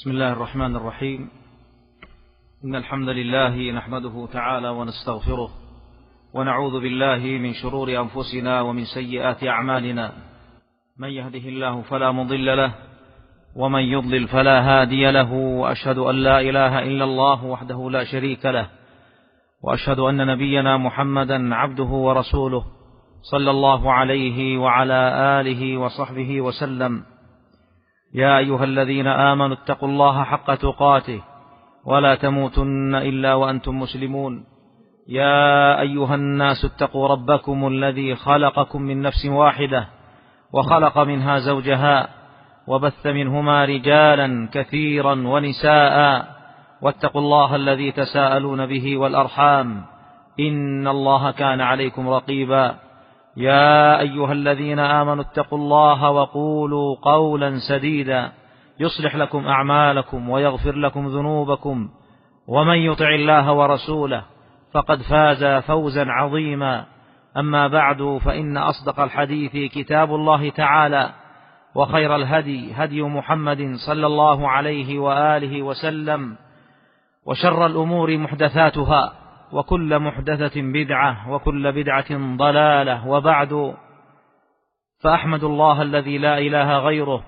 بسم الله الرحمن الرحيم. إن الحمد لله نحمده تعالى ونستغفره ونعوذ بالله من شرور أنفسنا ومن سيئات أعمالنا. من يهده الله فلا مضل له ومن يضلل فلا هادي له، وأشهد أن لا إله إلا الله وحده لا شريك له، وأشهد أن نبينا محمدا عبده ورسوله صلى الله عليه وعلى آله وصحبه وسلم. يا أيها الذين آمنوا اتقوا الله حق تقاته ولا تموتن إلا وأنتم مسلمون. يا أيها الناس اتقوا ربكم الذي خلقكم من نفس واحدة وخلق منها زوجها وبث منهما رجالا كثيرا ونساء، واتقوا الله الذي تساءلون به والأرحام إن الله كان عليكم رقيبا. يا أيها الذين آمنوا اتقوا الله وقولوا قولا سديدا يصلح لكم أعمالكم ويغفر لكم ذنوبكم، ومن يطع الله ورسوله فقد فاز فوزا عظيما. أما بعد، فإن أصدق الحديث كتاب الله تعالى، وخير الهدي هدي محمد صلى الله عليه وآله وسلم، وشر الأمور محدثاتها، وكل محدثة بدعة، وكل بدعة ضلالة. وبعد، فأحمد الله الذي لا إله غيره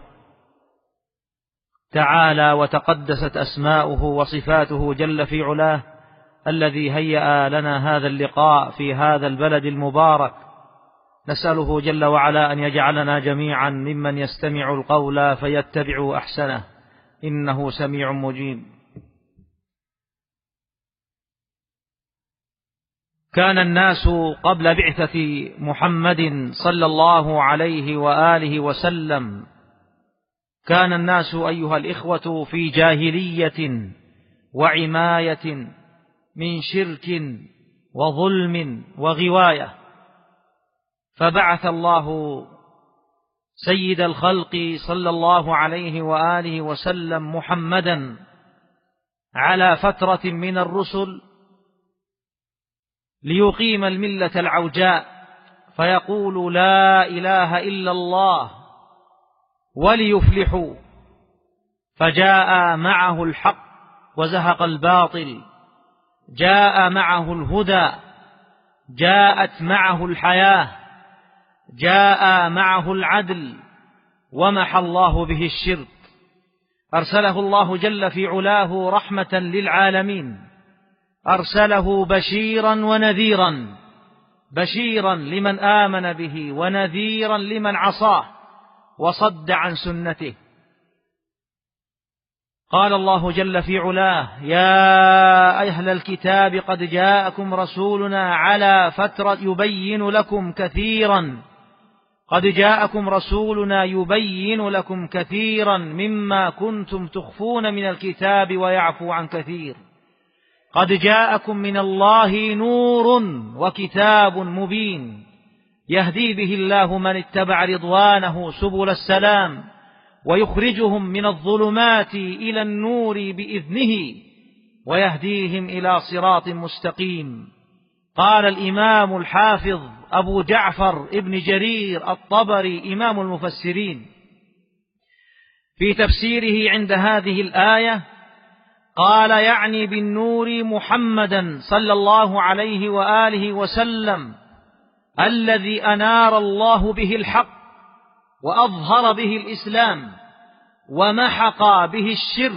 تعالى وتقدست أسماؤه وصفاته جل في علاه، الذي هيأ لنا هذا اللقاء في هذا البلد المبارك. نسأله جل وعلا أن يجعلنا جميعا ممن يستمع القول فيتبع أحسنه، إنه سميع مجيب. كان الناس قبل بعثة محمد صلى الله عليه وآله وسلم، كان الناس أيها الإخوة في جاهلية وعماية من شرك وظلم وغواية، فبعث الله سيد الخلق صلى الله عليه وآله وسلم محمدا على فترة من الرسل ليقيم الملة العوجاء، فيقول لا إله إلا الله وليفلحوا. فجاء معه الحق وزهق الباطل، جاء معه الهدى، جاءت معه الحياة، جاء معه العدل، ومحى الله به الشرك. أرسله الله جل في علاه رحمة للعالمين، أرسله بشيرا ونذيرا، بشيرا لمن آمن به ونذيرا لمن عصاه وصد عن سنته. قال الله جل في علاه: يا أهل الكتاب قد جاءكم رسولنا على فترة يبين لكم كثيرا، قد جاءكم رسولنا يبين لكم كثيرا مما كنتم تخفون من الكتاب ويعفو عن كثير. قد جاءكم من الله نور وكتاب مبين، يهدي به الله من اتبع رضوانه سبل السلام، ويخرجهم من الظلمات إلى النور بإذنه، ويهديهم إلى صراط مستقيم. قال الإمام الحافظ أبو جعفر ابن جرير الطبري إمام المفسرين في تفسيره عند هذه الآية، قال: يعني بالنور محمدا صلى الله عليه وآله وسلم، الذي أنار الله به الحق وأظهر به الإسلام ومحق به الشرك،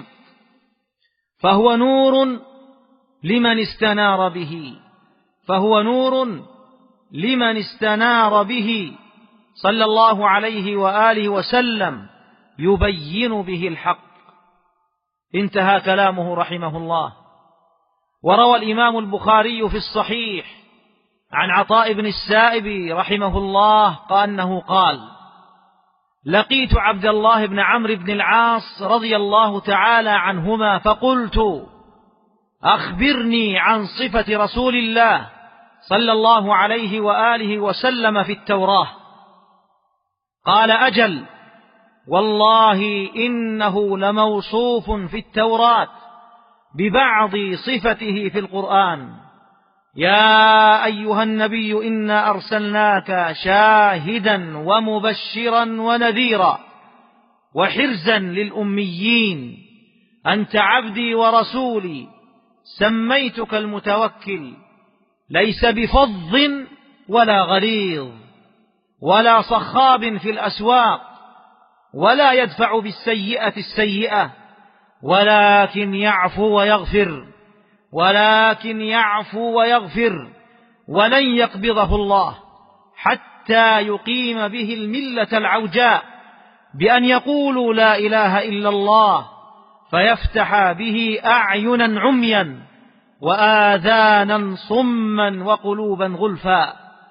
فهو نور لمن استنار به، فهو نور لمن استنار به صلى الله عليه وآله وسلم، يبين به الحق. انتهى كلامه رحمه الله. وروى الإمام البخاري في الصحيح عن عطاء بن السائب رحمه الله أنه قال: لقيت عبد الله بن عمرو بن العاص رضي الله تعالى عنهما، فقلت: أخبرني عن صفة رسول الله صلى الله عليه وآله وسلم في التوراة. قال: أجل، والله إنه لموصوف في التوراة ببعض صفته في القرآن. يا أيها النبي إنا أرسلناك شاهدا ومبشرا ونذيرا وحرزا للأميين أنت عبدي ورسولي سميتك المتوكل، ليس بفظ ولا غليظ ولا صخاب في الأسواق، ولا يدفع بالسيئة السيئة، ولكن يعفو ويغفر، ولن يقبضه الله حتى يقيم به الملة العوجاء بأن يقولوا لا إله إلا الله، فيفتح به أعينا عميا وآذانا صما وقلوبا غلفا.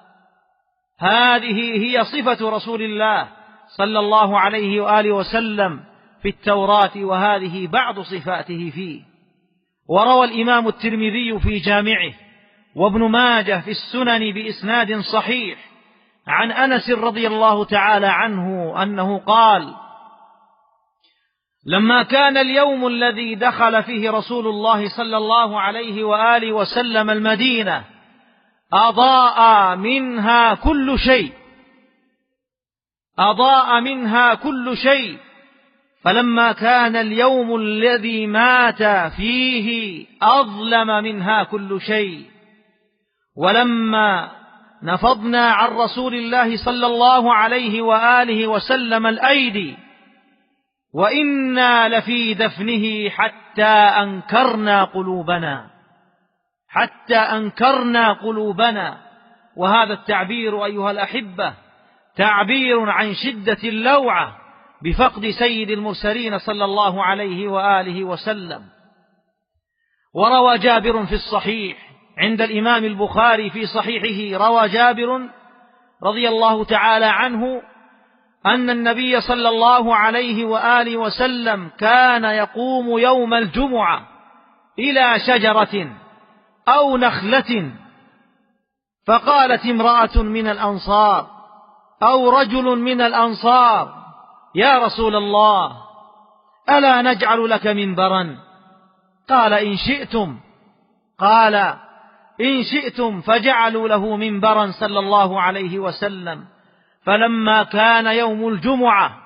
هذه هي صفة رسول الله صلى الله عليه وآله وسلم في التوراة، وهذه بعض صفاته فيه. وروى الإمام الترمذي في جامعه وابن ماجه في السنن بإسناد صحيح عن أنس رضي الله تعالى عنه أنه قال: لما كان اليوم الذي دخل فيه رسول الله صلى الله عليه وآله وسلم المدينة أضاء منها كل شيء، فلما كان اليوم الذي مات فيه أظلم منها كل شيء. ولما نفضنا عن رسول الله صلى الله عليه وآله وسلم الأيدي وإنا لفي دفنه حتى أنكرنا قلوبنا. وهذا التعبير أيها الأحبة تعبير عن شدة اللوعة بفقد سيد المرسلين صلى الله عليه وآله وسلم. وروى جابر في الصحيح عند الإمام البخاري في صحيحه، روى جابر رضي الله تعالى عنه أن النبي صلى الله عليه وآله وسلم كان يقوم يوم الجمعة إلى شجرة أو نخلة، فقالت امرأة من الأنصار أو رجل من الأنصار: يا رسول الله، ألا نجعل لك منبرا؟ قال: إن شئتم، فجعلوا له منبرا صلى الله عليه وسلم. فلما كان يوم الجمعة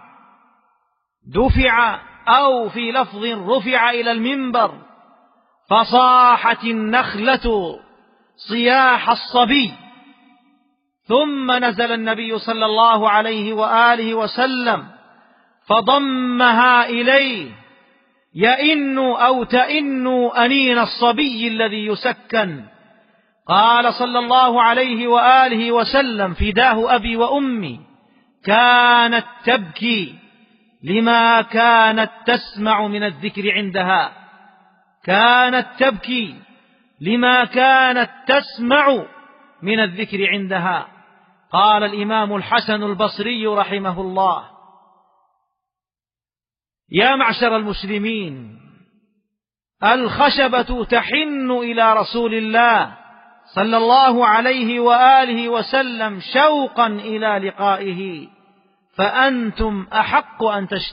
دفع، أو في لفظ رفع إلى المنبر، فصاحت النخلة صياح الصبي، ثم نزل النبي صلى الله عليه وآله وسلم فضمها إليه تئن أنين الصبي الذي يسكن. قال صلى الله عليه وآله وسلم: فداه أبي وأمي، كانت تبكي لما كانت تسمع من الذكر عندها. قال الإمام الحسن البصري رحمه الله: يا معشر المسلمين، الخشبة تحن إلى رسول الله صلى الله عليه وآله وسلم شوقا إلى لقائه، فأنتم أحق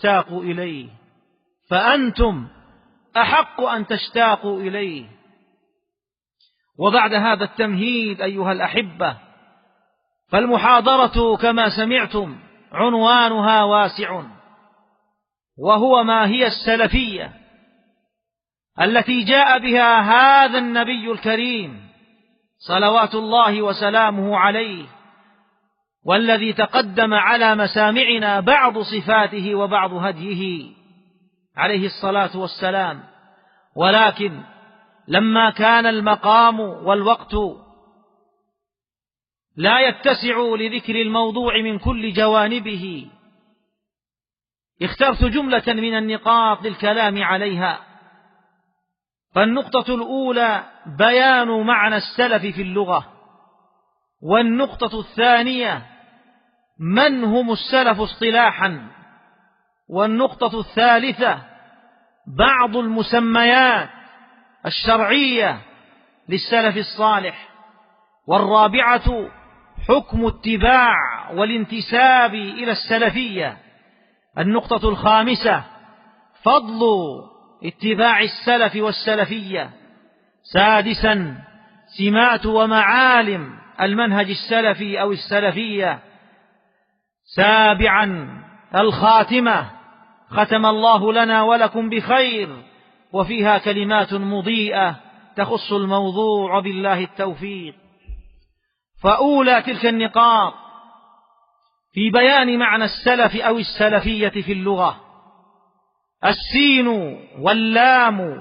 أن تشتاقوا إليه. وبعد هذا التمهيد أيها الأحبة، فالمحاضرة كما سمعتم عنوانها واسع، وهو: ما هي السلفية التي جاء بها هذا النبي الكريم صلوات الله وسلامه عليه، والذي تقدم على مسامعنا بعض صفاته وبعض هديه عليه الصلاة والسلام. ولكن لما كان المقام والوقت لا يتسع لذكر الموضوع من كل جوانبه، اخترت جملة من النقاط للكلام عليها. فالنقطة الأولى بيان معنى السلف في اللغة، والنقطة الثانية من هم السلف اصطلاحا، والنقطة الثالثة بعض المسميات الشرعية للسلف الصالح، والرابعة حكم اتباع والانتساب إلى السلفية، النقطة الخامسة فضل اتباع السلف والسلفية، سادسا سمات ومعالم المنهج السلفي أو السلفية، سابعا الخاتمة، ختم الله لنا ولكم بخير، وفيها كلمات مضيئة تخص الموضوع، بالله التوفيق. فأولى تلك النقاط في بيان معنى السلف أو السلفية في اللغة: السين واللام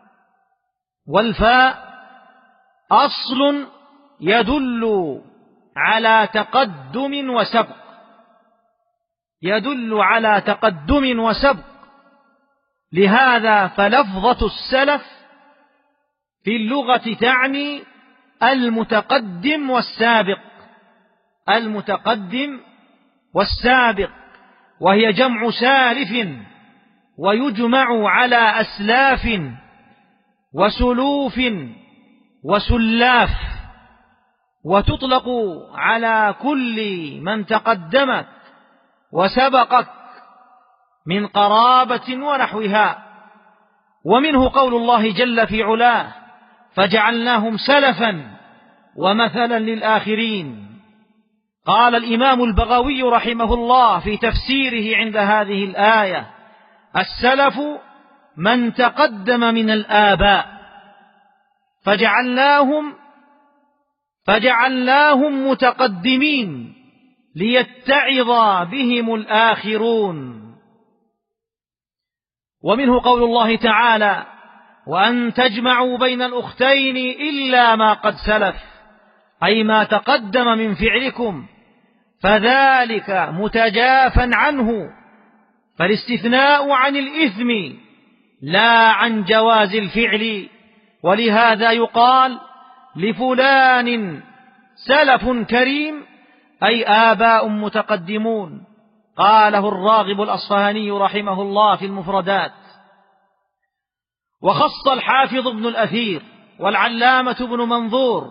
والفاء أصل يدل على تقدم وسبق، يدل على تقدم وسبق. لهذا فلفظة السلف في اللغة تعني المتقدم والسابق، المتقدم والسابق، وهي جمع سالف، ويجمع على أسلاف وسلوف وسلاف، وتطلق على كل من تقدمك وسبقك من قرابة ونحوها. ومنه قول الله جل في علاه: فجعلناهم سلفا ومثلا للآخرين. قال الإمام البغوي رحمه الله في تفسيره عند هذه الآية: السلف من تقدم من الآباء، فجعلناهم متقدمين ليتعظ بهم الآخرون. ومنه قول الله تعالى: وأن تجمعوا بين الأختين إلا ما قد سلف، أي ما تقدم من فعلكم، فذلك متجافا عنه، فالاستثناء عن الإثم لا عن جواز الفعل. ولهذا يقال لفلان سلف كريم، أي آباء متقدمون. قاله الراغب الأصفهاني رحمه الله في المفردات. وخص الحافظ ابن الأثير والعلامة ابن منظور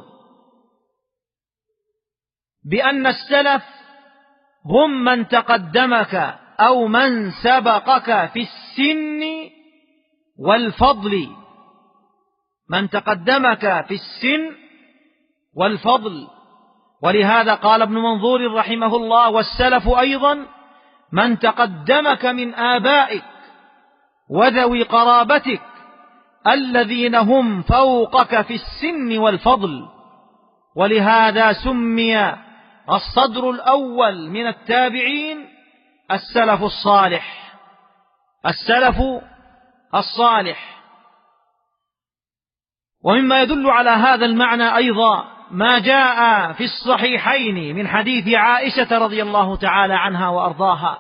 بأن السلف هم من تقدمك أو من سبقك في السن والفضل، من تقدمك في السن والفضل. ولهذا قال ابن منظور رحمه الله: والسلف أيضا من تقدمك من آبائك وذوي قرابتك الذين هم فوقك في السن والفضل. ولهذا سمي الصدر الأول من التابعين السلف الصالح، السلف الصالح. ومما يدل على هذا المعنى أيضا ما جاء في الصحيحين من حديث عائشة رضي الله تعالى عنها وأرضاها،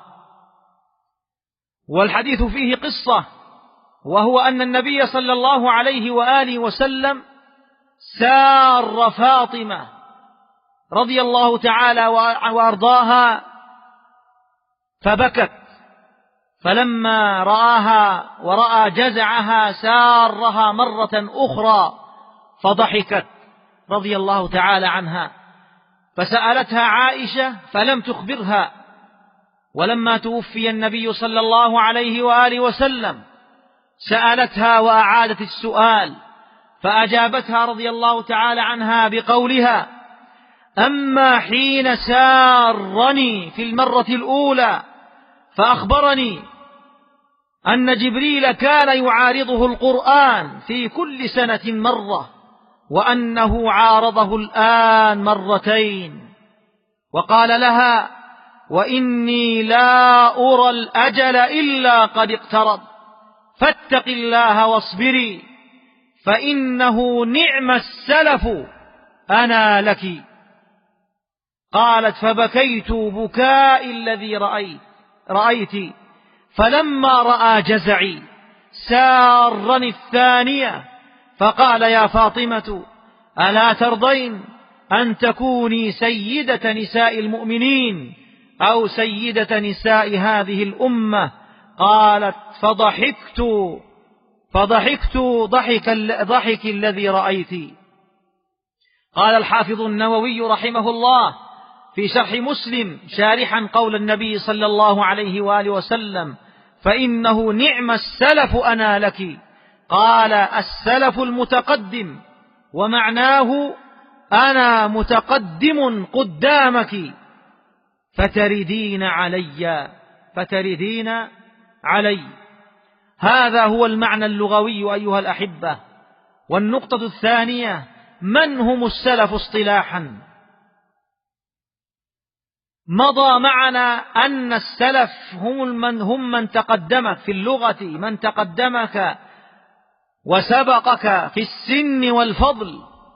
والحديث فيه قصة، وهو أن النبي صلى الله عليه وآله وسلم سار فاطمة رضي الله تعالى وأرضاها فبكت، فلما رآها ورأى جزعها سارها مرة أخرى فضحكت رضي الله تعالى عنها، فسألتها عائشة فلم تخبرها. ولما توفي النبي صلى الله عليه وآله وسلم سألتها وأعادت السؤال، فأجابتها رضي الله تعالى عنها بقولها: أما حين سارني في المرة الأولى فأخبرني أن جبريل كان يعارضه القرآن في كل سنة مرة، وأنه عارضه الآن مرتين. وقال لها: وإني لا أرى الأجل إلا قد اقترب، فاتق الله واصبري، فإنه نعم السلف أنا لك. قالت: فبكيت بكاء الذي رأيت، فلما رأى جزعي سارني الثانية، فقال: يا فاطمة ألا ترضين أن تكوني سيدة نساء المؤمنين أو سيدة نساء هذه الأمة؟ قالت: فضحكت ضحك الذي رأيت. قال الحافظ النووي رحمه الله في شرح مسلم شارحا قول النبي صلى الله عليه وآله وسلم: فإنه نعم السلف أنا لك. قال: السلف المتقدم، ومعناه أنا متقدم قدامك فتردين علي. هذا هو المعنى اللغوي أيها الأحبة. والنقطة الثانية: من هم السلف اصطلاحا؟ مضى معنا أن السلف هم من تقدمك في اللغة، من تقدمك وسبقك في السن والفضل.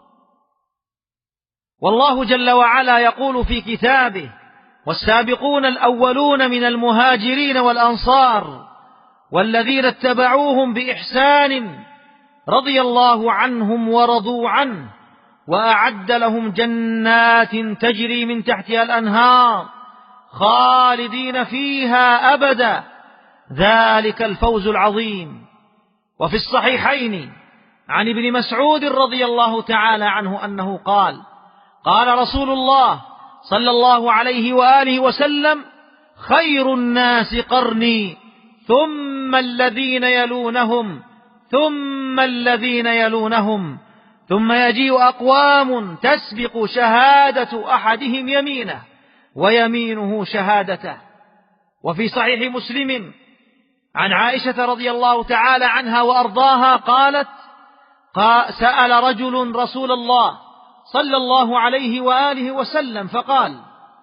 والله جل وعلا يقول في كتابه: والسابقون الأولون من المهاجرين والأنصار والذين اتبعوهم بإحسان رضي الله عنهم ورضوا عنه وأعد لهم جنات تجري من تحتها الأنهار خالدين فيها أبدا ذلك الفوز العظيم. وفي الصحيحين عن ابن مسعود رضي الله تعالى عنه أنه قال: قال رسول الله صلى الله عليه وآله وسلم: خير الناس قرني ثم الذين يلونهم ثم الذين يلونهم ثم يجيء أقوام تسبق شهادة أحدهم يمينه ويمينه شهادته. وفي صحيح مسلم عن عائشة رضي الله تعالى عنها وأرضاها قالت: سأل رجل رسول الله صلى الله عليه وآله وسلم فقال: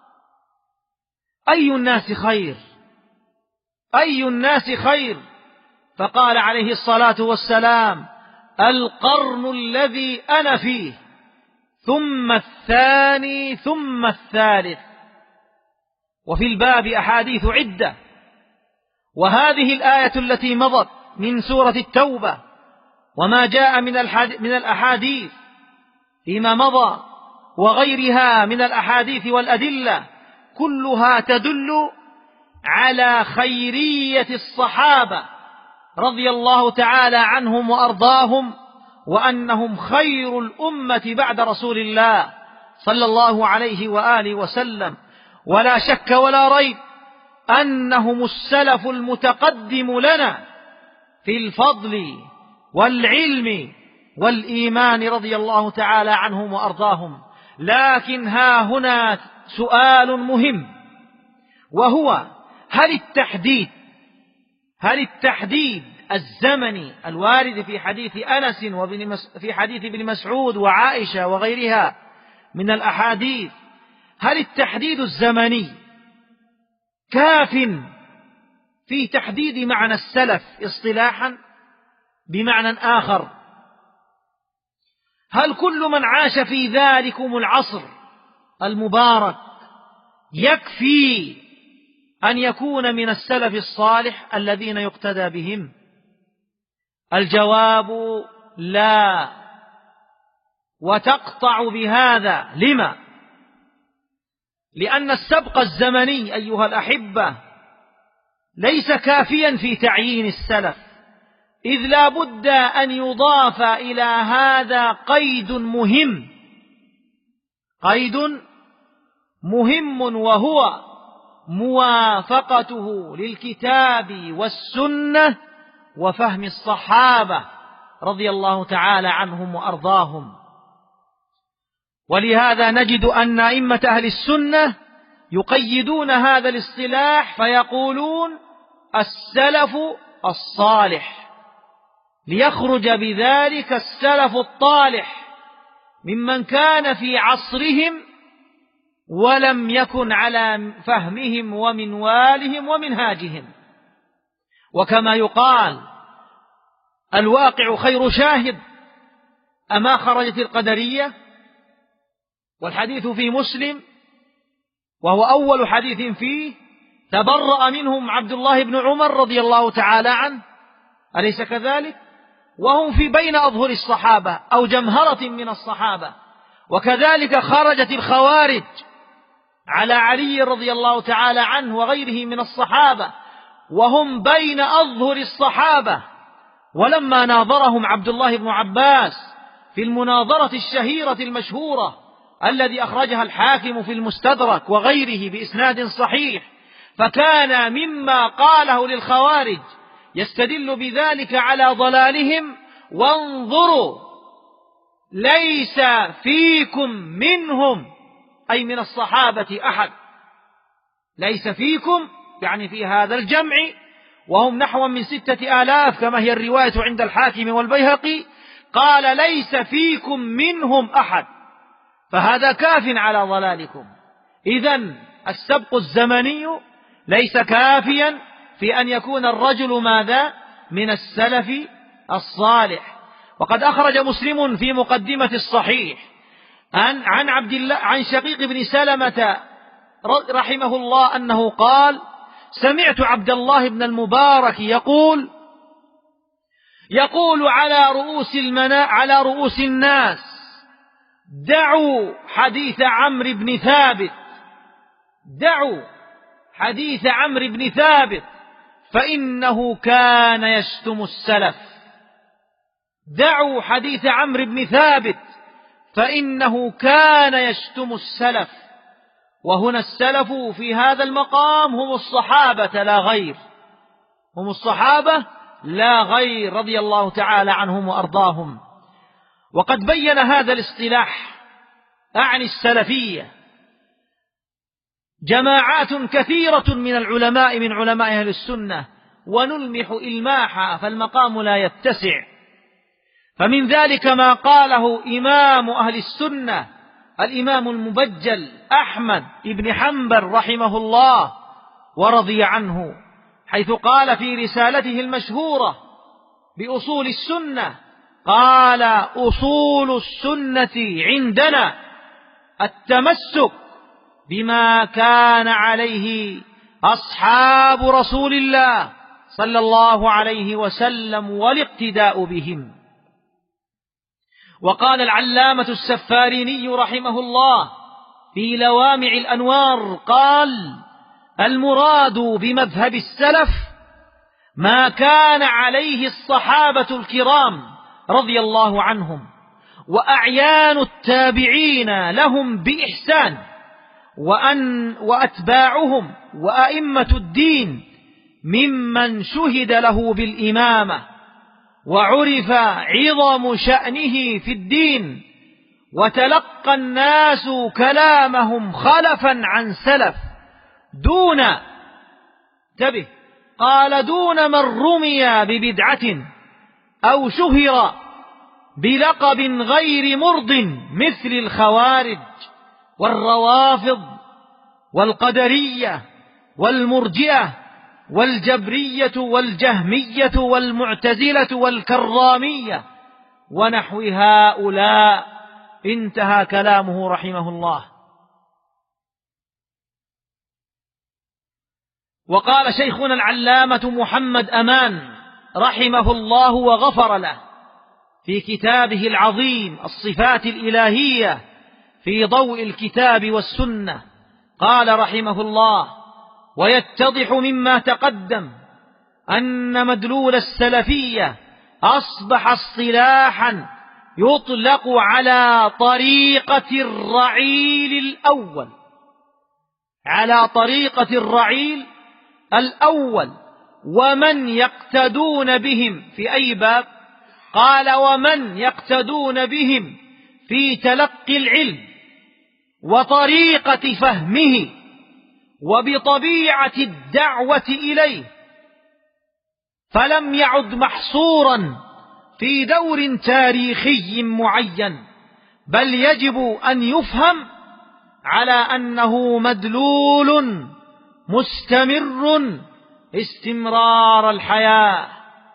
أي الناس خير؟ أي الناس خير؟ فقال عليه الصلاة والسلام: القرن الذي أنا فيه ثم الثاني ثم الثالث. وفي الباب أحاديث عدة، وهذه الآية التي مضت من سورة التوبة وما جاء من الأحاديث فيما مضى وغيرها من الأحاديث والأدلة كلها تدل على خيرية الصحابة رضي الله تعالى عنهم وأرضاهم، وأنهم خير الأمة بعد رسول الله صلى الله عليه وآله وسلم. ولا شك ولا ريب أنهم السلف المتقدم لنا في الفضل والعلم والإيمان رضي الله تعالى عنهم وأرضاهم. لكن ها هنا سؤال مهم، وهو: هل التحديد الزمني الوارد في حديث أنس وفي حديث ابن مسعود وعائشة وغيرها من الأحاديث، هل التحديد الزمني كاف في تحديد معنى السلف اصطلاحا؟ بمعنى آخر: هل كل من عاش في ذلكم العصر المبارك يكفي أن يكون من السلف الصالح الذين يقتدى بهم؟ الجواب: لا. وتقطع بهذا. لما؟ لأن السبق الزمني أيها الأحبة ليس كافيا في تعيين السلف، إذ لا بد أن يضاف إلى هذا قيد مهم، وهو موافقته للكتاب والسنة وفهم الصحابة رضي الله تعالى عنهم وأرضاهم. ولهذا نجد أن أئمة أهل السنة يقيدون هذا الاصطلاح فيقولون: السلف الصالح، ليخرج بذلك السلف الطالح ممن كان في عصرهم ولم يكن على فهمهم ومنوالهم ومنهاجهم. وكما يقال: الواقع خير شاهد. أما خرجت القدرية؟ والحديث في مسلم وهو أول حديث فيه تبرأ منهم عبد الله بن عمر رضي الله تعالى عنه، أليس كذلك؟ وهم في بين أظهر الصحابة أو جمهرة من الصحابة. وكذلك خرجت الخوارج على علي رضي الله تعالى عنه وغيره من الصحابة وهم بين أظهر الصحابة. ولما ناظرهم عبد الله بن عباس في المناظرة الشهيرة المشهورة الذي أخرجها الحاكم في المستدرك وغيره بإسناد صحيح، فكان مما قاله للخوارج يستدل بذلك على ضلالهم: وانظروا ليس فيكم منهم، أي من الصحابة، أحد. ليس فيكم يعني في هذا الجمع وهم نحو من 6000 كما هي الرواية عند الحاكم والبيهقي، قال ليس فيكم منهم أحد، فهذا كاف على ضلالكم. إذن السبق الزمني ليس كافيا في أن يكون الرجل ماذا؟ من السلف الصالح. وقد أخرج مسلم في مقدمة الصحيح عن شقيق بن سلمة رحمه الله أنه قال: سمعت عبد الله بن المبارك يقول على رؤوس الناس: دعوا حديث عمرو بن ثابت، دعوا حديث عمرو بن ثابت فإنه كان يشتم السلف. دعوا حديث عمرو بن ثابت فإنه كان يشتم السلف. وهنا السلف في هذا المقام هم الصحابة لا غير، هم الصحابة لا غير رضي الله تعالى عنهم وأرضاهم. وقد بين هذا الاصطلاح أعني السلفية جماعات كثيرة من العلماء من علماء أهل السنة، ونلمح إلماحا فالمقام لا يتسع. فمن ذلك ما قاله إمام أهل السنة الإمام المبجل أحمد بن حنبل رحمه الله ورضي عنه، حيث قال في رسالته المشهورة بأصول السنة: قال: أصول السنة عندنا التمسك بما كان عليه أصحاب رسول الله صلى الله عليه وسلم والاقتداء بهم. وقال العلامة السفاريني رحمه الله في لوامع الأنوار قال: المراد بمذهب السلف ما كان عليه الصحابة الكرام رضي الله عنهم وأعيان التابعين لهم بإحسان وأتباعهم وأئمة الدين ممن شهد له بالإمامة وعرف عظم شأنه في الدين، وتلقى الناس كلامهم خلفا عن سلف دون من رمي ببدعة أو شهر بلقب غير مرض مثل الخوارج والروافض والقدرية والمرجئة والجبرية والجهمية والمعتزلة والكرامية ونحو هؤلاء. انتهى كلامه رحمه الله. وقال شيخنا العلامة محمد أمان رحمه الله وغفر له في كتابه العظيم الصفات الإلهية في ضوء الكتاب والسنة، قال رحمه الله: ويتضح مما تقدم أن مدلول السلفية أصبح اصطلاحا يطلق على طريقة الرعيل الأول، على طريقة الرعيل الأول، ومن يقتدون بهم في أي باب؟ قال: ومن يقتدون بهم في تلقي العلم وطريقة فهمه وبطبيعة الدعوة إليه، فلم يعد محصورا في دور تاريخي معين، بل يجب أن يفهم على أنه مدلول مستمر استمرار الحياة،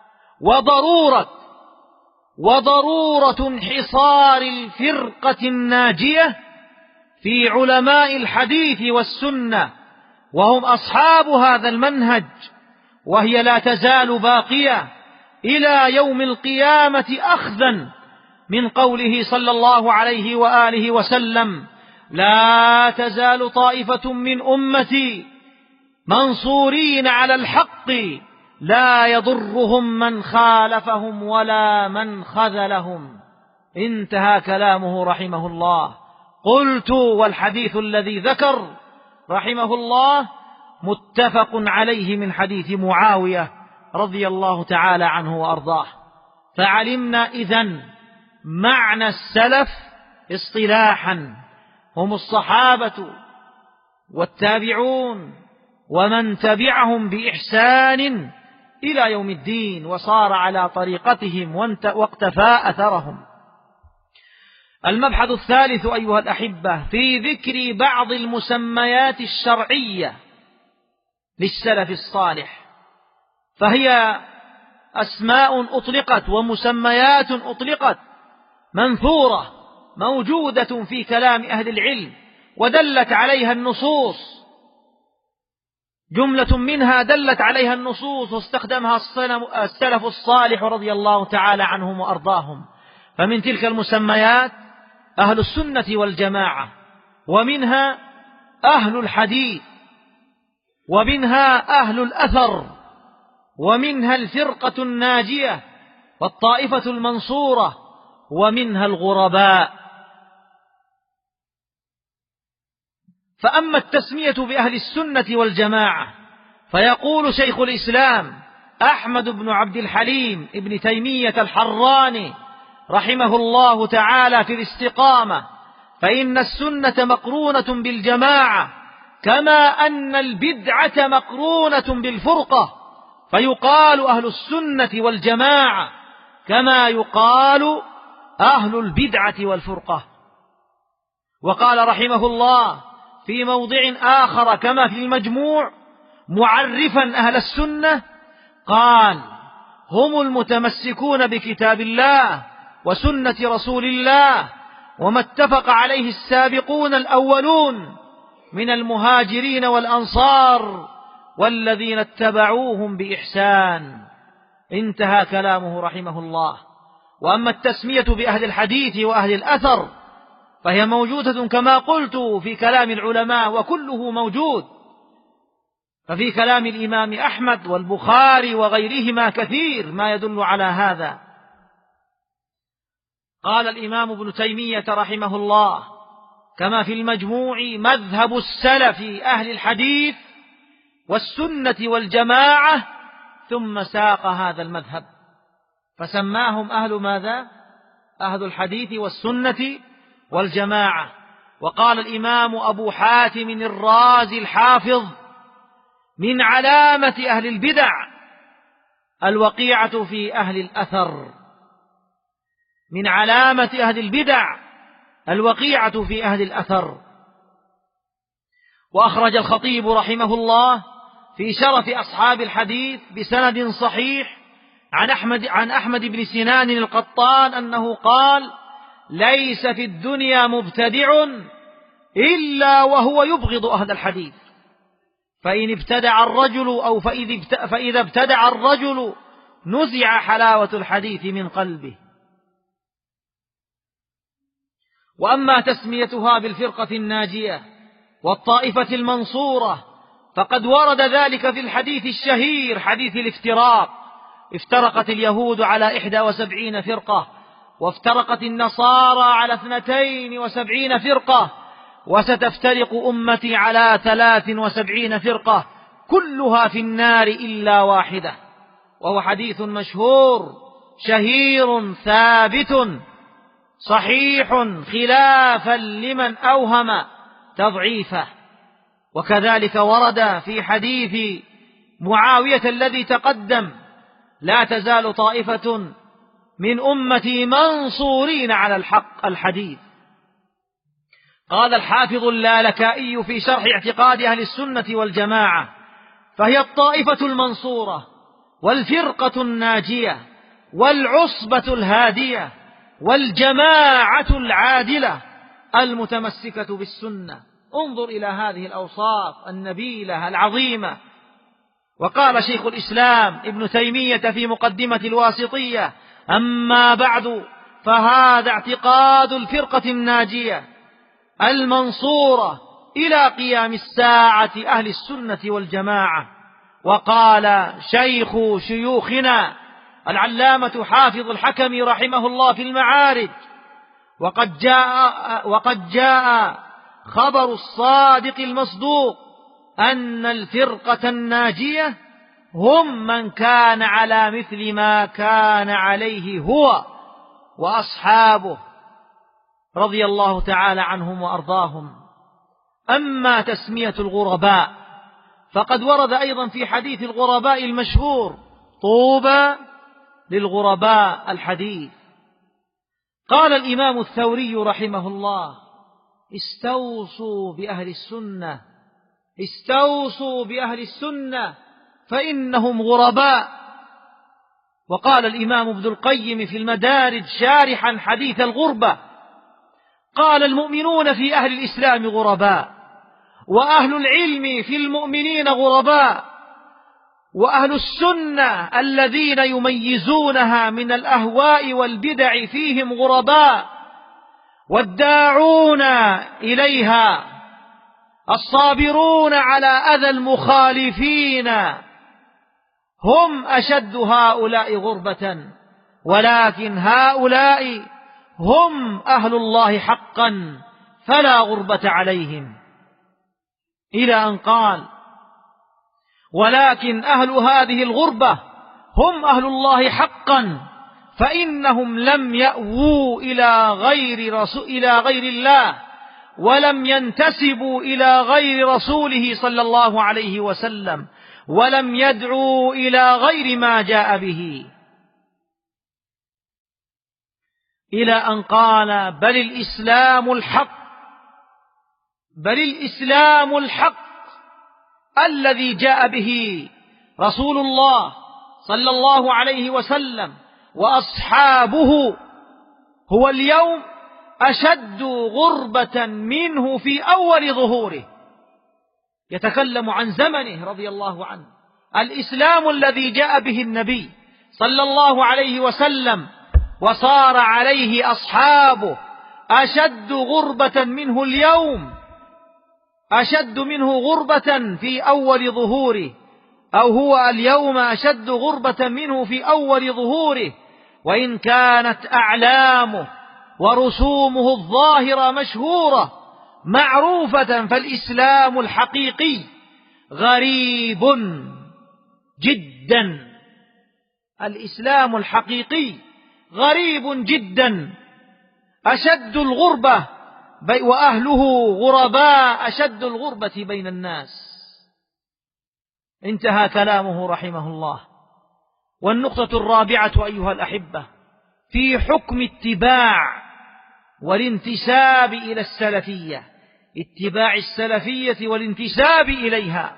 وضرورة انحصار الفرقة الناجية في علماء الحديث والسنة، وهم أصحاب هذا المنهج، وهي لا تزال باقية إلى يوم القيامة، أخذا من قوله صلى الله عليه وآله وسلم: لا تزال طائفة من أمتي منصورين على الحق لا يضرهم من خالفهم ولا من خذلهم. انتهى كلامه رحمه الله. قلت: والحديث الذي ذكر رحمه الله متفق عليه من حديث معاوية رضي الله تعالى عنه وأرضاه. فعلمنا إذن معنى السلف اصطلاحا هم الصحابة والتابعون ومن تبعهم بإحسان إلى يوم الدين، وصار على طريقتهم واقتفى أثرهم. المبحث الثالث أيها الأحبة في ذكر بعض المسميات الشرعية للسلف الصالح، فهي أسماء أطلقت ومسميات أطلقت منثورة موجودة في كلام أهل العلم ودلت عليها النصوص، جملة منها دلت عليها النصوص واستخدمها السلف الصالح رضي الله تعالى عنهم وأرضاهم. فمن تلك المسميات أهل السنة والجماعة، ومنها أهل الحديث، ومنها أهل الأثر، ومنها الفرقة الناجية والطائفة المنصورة، ومنها الغرباء. فأما التسمية بأهل السنة والجماعة فيقول شيخ الإسلام أحمد بن عبد الحليم ابن تيمية الحراني رحمه الله تعالى في الاستقامة: فإن السنة مقرونة بالجماعة كما أن البدعة مقرونة بالفرقة، فيقال أهل السنة والجماعة كما يقال أهل البدعة والفرقة. وقال رحمه الله في موضع آخر كما في المجموع معرفا أهل السنة، قال: هم المتمسكون بكتاب الله وسنة رسول الله وما اتفق عليه السابقون الأولون من المهاجرين والأنصار والذين اتبعوهم بإحسان. انتهى كلامه رحمه الله. وأما التسمية بأهل الحديث وأهل الأثر فهي موجودة كما قلت في كلام العلماء، وكله موجود. ففي كلام الإمام أحمد والبخاري وغيرهما كثير ما يدل على هذا. قال الإمام ابن تيمية رحمه الله كما في المجموع: مذهب السلف أهل الحديث والسنة والجماعة، ثم ساق هذا المذهب فسماهم أهل ماذا؟ أهل الحديث والسنة والجماعة. وقال الإمام أبو حاتم الرازي الحافظ: من علامة أهل البدع الوقيعة في أهل الأثر. من علامة أهل البدع الوقيعة في أهل الأثر. وأخرج الخطيب رحمه الله في شرف أصحاب الحديث بسند صحيح عن أحمد بن سنان القطان أنه قال: ليس في الدنيا مبتدع إلا وهو يبغض أهل الحديث، فإن ابتدع الرجل أو فإذا ابتدع الرجل نزع حلاوة الحديث من قلبه. وأما تسميتها بالفرقة الناجية والطائفة المنصورة فقد ورد ذلك في الحديث الشهير حديث الافتراق: افترقت اليهود على 71 فرقة، وافترقت النصارى على 72 فرقة، وستفترق أمتي على 73 فرقة، كلها في النار إلا واحدة. وهو حديث مشهور شهير ثابت صحيح خلافا لمن أوهم تضعيفه. وكذلك ورد في حديث معاوية الذي تقدم: لا تزال طائفة من أمتي منصورين على الحق الحديث. قال الحافظ اللالكائي في شرح اعتقاد أهل السنة والجماعة: فهي الطائفة المنصورة والفرقة الناجية والعصبة الهادية والجماعة العادلة المتمسكة بالسنة. انظر إلى هذه الأوصاف النبيلة العظيمة. وقال شيخ الإسلام ابن تيمية في مقدمة الواسطية: أما بعد فهذا اعتقاد الفرقة الناجية المنصورة إلى قيام الساعة أهل السنة والجماعة. وقال شيخ شيوخنا العلامة حافظ الحكم رحمه الله في المعارج: وقد جاء خبر الصادق المصدوق أن الفرقة الناجية هم من كان على مثل ما كان عليه هو وأصحابه رضي الله تعالى عنهم وأرضاهم. أما تسمية الغرباء فقد ورد أيضا في حديث الغرباء المشهور طوبى للغرباء. الحديث. قال الإمام الثوري رحمه الله: استوصوا بأهل السنة فإنهم غرباء. وقال الإمام ابن القيم في المدارج شارحا حديث الغربة: قال: المؤمنون في أهل الإسلام غرباء، وأهل العلم في المؤمنين غرباء، وأهل السنة الذين يميزونها من الأهواء والبدع فيهم غرباء، والداعون إليها الصابرون على أذى المخالفين هم أشد هؤلاء غربة، ولكن هؤلاء هم أهل الله حقا فلا غربة عليهم، إلى أن قال: ولكن أهل هذه الغربة هم أهل الله حقا، فإنهم لم يأووا إلى غير الله، ولم ينتسبوا إلى غير رسوله صلى الله عليه وسلم، ولم يدعوا إلى غير ما جاء به، إلى أن قال: بل الإسلام الحق الذي جاء به رسول الله صلى الله عليه وسلم وأصحابه هو اليوم أشد غربة منه في أول ظهوره. يتكلم عن زمنه رضي الله عنه. الإسلام الذي جاء به النبي صلى الله عليه وسلم وصار عليه أصحابه أشد غربة منه اليوم، أشد منه غربة في أول ظهوره، أو هو اليوم أشد غربة منه في أول ظهوره. وإن كانت أعلامه ورسومه الظاهرة مشهورة معروفة، فالإسلام الحقيقي غريب جدا. الإسلام الحقيقي غريب جدا، أشد الغربة، وأهله غرباء أشد الغربة بين الناس. انتهى كلامه رحمه الله. والنقطة الرابعة أيها الأحبة في حكم اتباع والانتساب إلى السلفية، اتباع السلفية والانتساب إليها.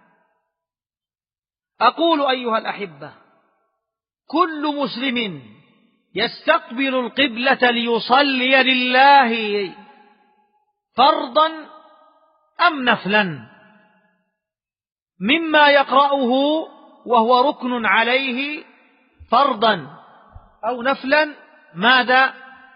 أقول أيها الأحبة: كل مسلم يستقبل القبلة ليصلي لله فرضا أم نفلا مما يقرأه وهو ركن عليه فرضا أو نفلا، ماذا؟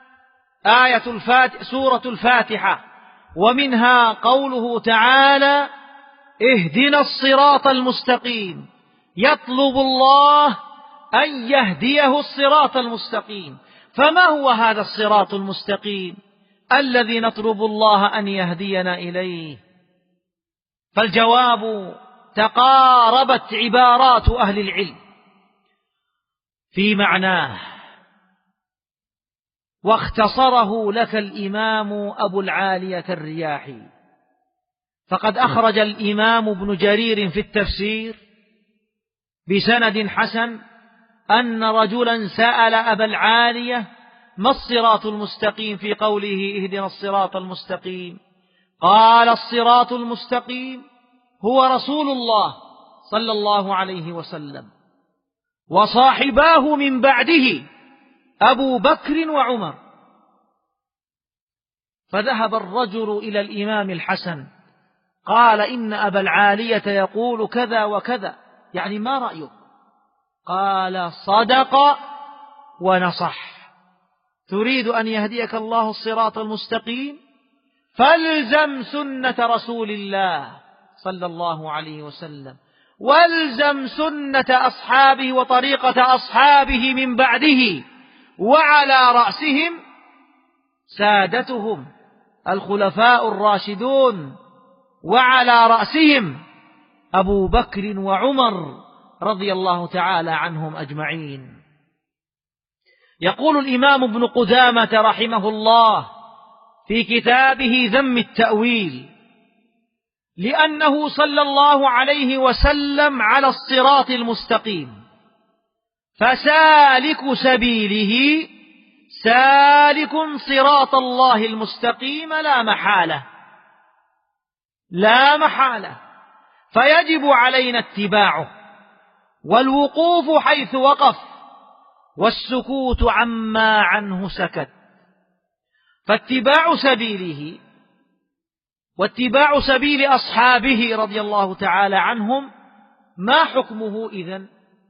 سورة الفاتحة، ومنها قوله تعالى: اهدنا الصراط المستقيم، يطلب الله أن يهديه الصراط المستقيم. فما هو هذا الصراط المستقيم الذي نطلب الله أن يهدينا إليه؟ فالجواب: تقاربت عبارات أهل العلم في معناه، واختصره لك الإمام أبو العالية الرياحي. فقد أخرج الإمام ابن جرير في التفسير بسند حسن أن رجلا سأل أبا العالية: ما الصراط المستقيم؟ في قوله اهدنا الصراط المستقيم. قال: الصراط المستقيم هو رسول الله صلى الله عليه وسلم وصاحباه من بعده أبو بكر وعمر. فذهب الرجل إلى الإمام الحسن قال: إن أبا العالية يقول كذا وكذا، يعني ما رأيك؟ قال: صدق ونصح. تريد أن يهديك الله الصراط المستقيم؟ فالزم سنة رسول الله صلى الله عليه وسلم، والزم سنة أصحابه وطريقة أصحابه من بعده، وعلى رأسهم سادتهم الخلفاء الراشدون، وعلى رأسهم أبو بكر وعمر رضي الله تعالى عنهم أجمعين. يقول الإمام ابن قدامة رحمه الله في كتابه ذم التأويل: لأنه صلى الله عليه وسلم على الصراط المستقيم، فسالك سبيله سالك صراط الله المستقيم لا محالة، فيجب علينا اتباعه والوقوف حيث وقف والسكوت عما عنه سكت. فاتباع سبيله واتباع سبيل أصحابه رضي الله تعالى عنهم ما حكمه إذن؟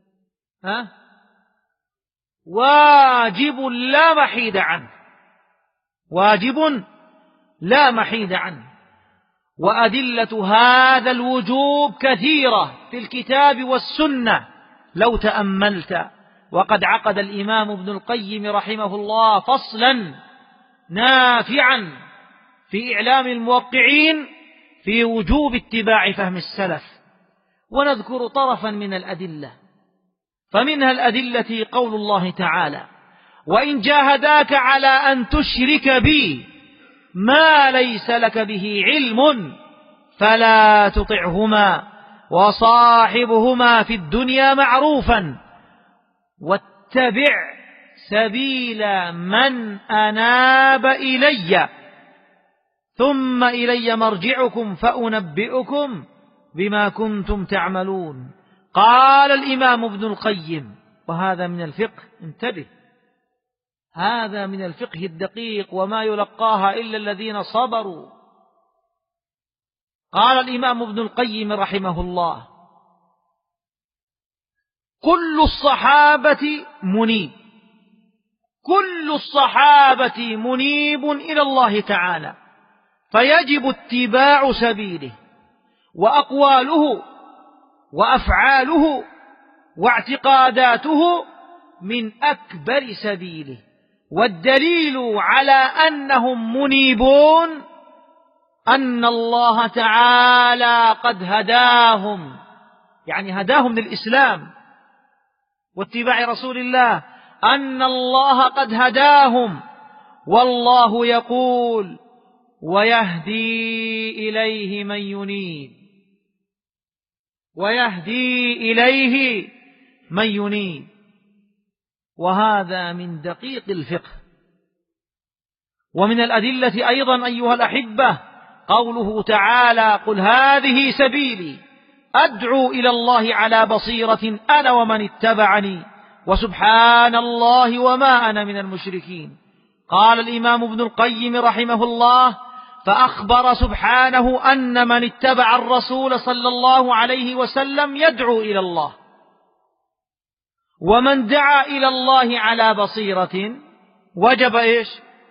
واجب لا محيد عنه، واجب لا محيد عنه. وأدلة هذا الوجوب كثيرة في الكتاب والسنة لو تأملت. وقد عقد الإمام ابن القيم رحمه الله فصلا نافعا في إعلام الموقعين في وجوب اتباع فهم السلف. ونذكر طرفا من الأدلة، فمنها الأدلة قول الله تعالى: وإن جاهداك على أن تشرك بي ما ليس لك به علم فلا تطعهما وصاحبهما في الدنيا معروفا واتبع سبيل من أناب إلي ثم إلي مرجعكم فأنبئكم بما كنتم تعملون. قال الإمام ابن القيم، وهذا من الفقه، انتبه، هذا من الفقه الدقيق وما يلقاها إلا الذين صبروا. قال الإمام ابن القيم رحمه الله: كل الصحابة منيب إلى الله تعالى، فيجب اتباع سبيله، وأقواله وأفعاله واعتقاداته من أكبر سبيله. والدليل على أنهم منيبون أن الله تعالى قد هداهم، يعني هداهم للإسلام واتباع رسول الله، أن الله قد هداهم. والله يقول: ويهدي إليه من ينيب، ويهدي إليه من ينيب. وهذا من دقيق الفقه. ومن الأدلة أيضا أيها الأحبة قوله تعالى: قل هذه سبيلي أدعو إلى الله على بصيرة أنا ومن اتبعني وسبحان الله وما أنا من المشركين. قال الإمام ابن القيم رحمه الله: فأخبر سبحانه أن من اتبع الرسول صلى الله عليه وسلم يدعو إلى الله، ومن دعا إلى الله على بصيرة وجب إيش؟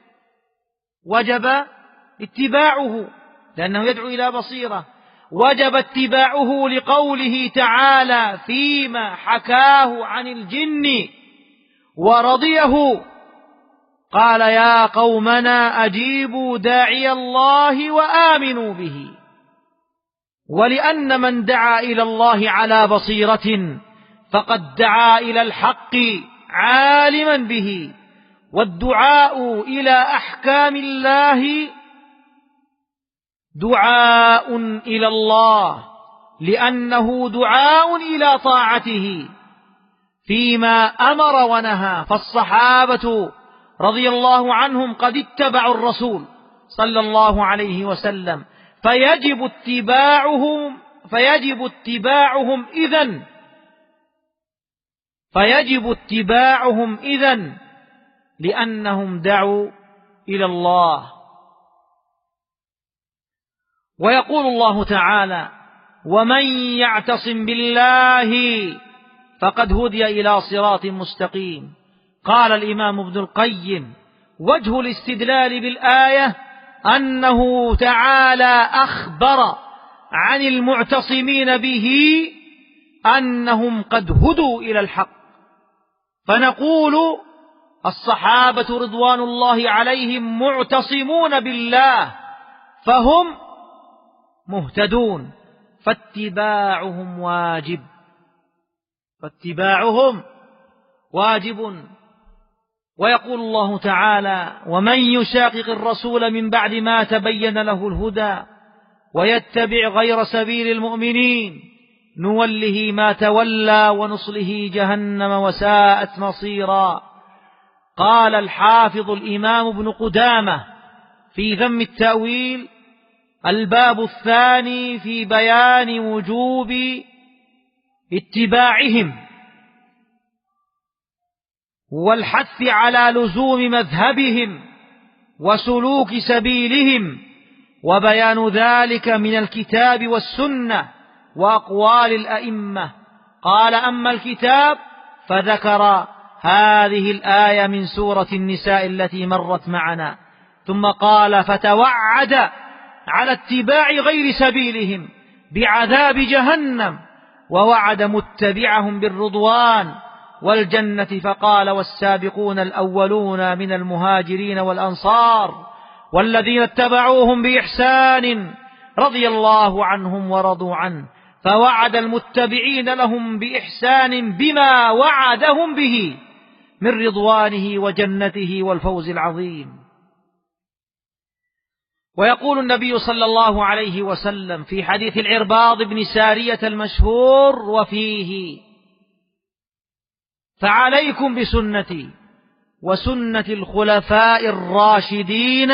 وجب اتباعه، لأنه يدعو إلى بصيرة. وجب اتباعه لقوله تعالى فيما حكاه عن الجن ورضيه: قال يا قومنا أجيبوا داعي الله وآمنوا به. ولأن من دعا إلى الله على بصيرة فقد دعا إلى الحق عالما به. والدعاء إلى أحكام الله دعاء إلى الله، لأنه دعاء إلى طاعته فيما أمر ونهى. فالصحابة رضي الله عنهم قد اتبعوا الرسول صلى الله عليه وسلم، فيجب اتباعهم إذن لأنهم دعوا إلى الله. ويقول الله تعالى: ومن يعتصم بالله فقد هدي إلى صراط مستقيم. قال الإمام ابن القيم: وجه الاستدلال بالآية أنه تعالى أخبر عن المعتصمين به أنهم قد هدوا إلى الحق. فنقول الصحابة رضوان الله عليهم معتصمون بالله فهم مهتدون، فاتباعهم واجب. ويقول الله تعالى: ومن يشاقق الرسول من بعد ما تبين له الهدى ويتبع غير سبيل المؤمنين نوله ما تولى ونصله جهنم وساءت مصيرا. قال الحافظ الإمام ابن قدامة في ذم التأويل: الباب الثاني في بيان وجوب اتباعهم والحث على لزوم مذهبهم وسلوك سبيلهم، وبيان ذلك من الكتاب والسنة وأقوال الأئمة. قال: أما الكتاب فذكر هذه الآية من سورة النساء التي مرت معنا، ثم قال: فتوعد على اتباع غير سبيلهم بعذاب جهنم، ووعد متبعهم بالرضوان والجنة، فقال: والسابقون الأولون من المهاجرين والأنصار والذين اتبعوهم بإحسان رضي الله عنهم ورضوا عنه، فوعد المتبعين لهم بإحسان بما وعدهم به من رضوانه وجنته والفوز العظيم. ويقول النبي صلى الله عليه وسلم في حديث العرباض بن سارية المشهور وفيه: فعليكم بسنتي وسنة الخلفاء الراشدين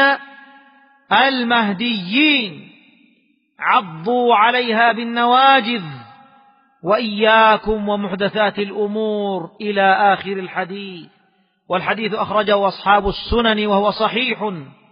المهديين، عضوا عليها بالنواجذ، وإياكم ومحدثات الأمور، إلى آخر الحديث. والحديث أخرجه أصحاب السنن وهو صحيح.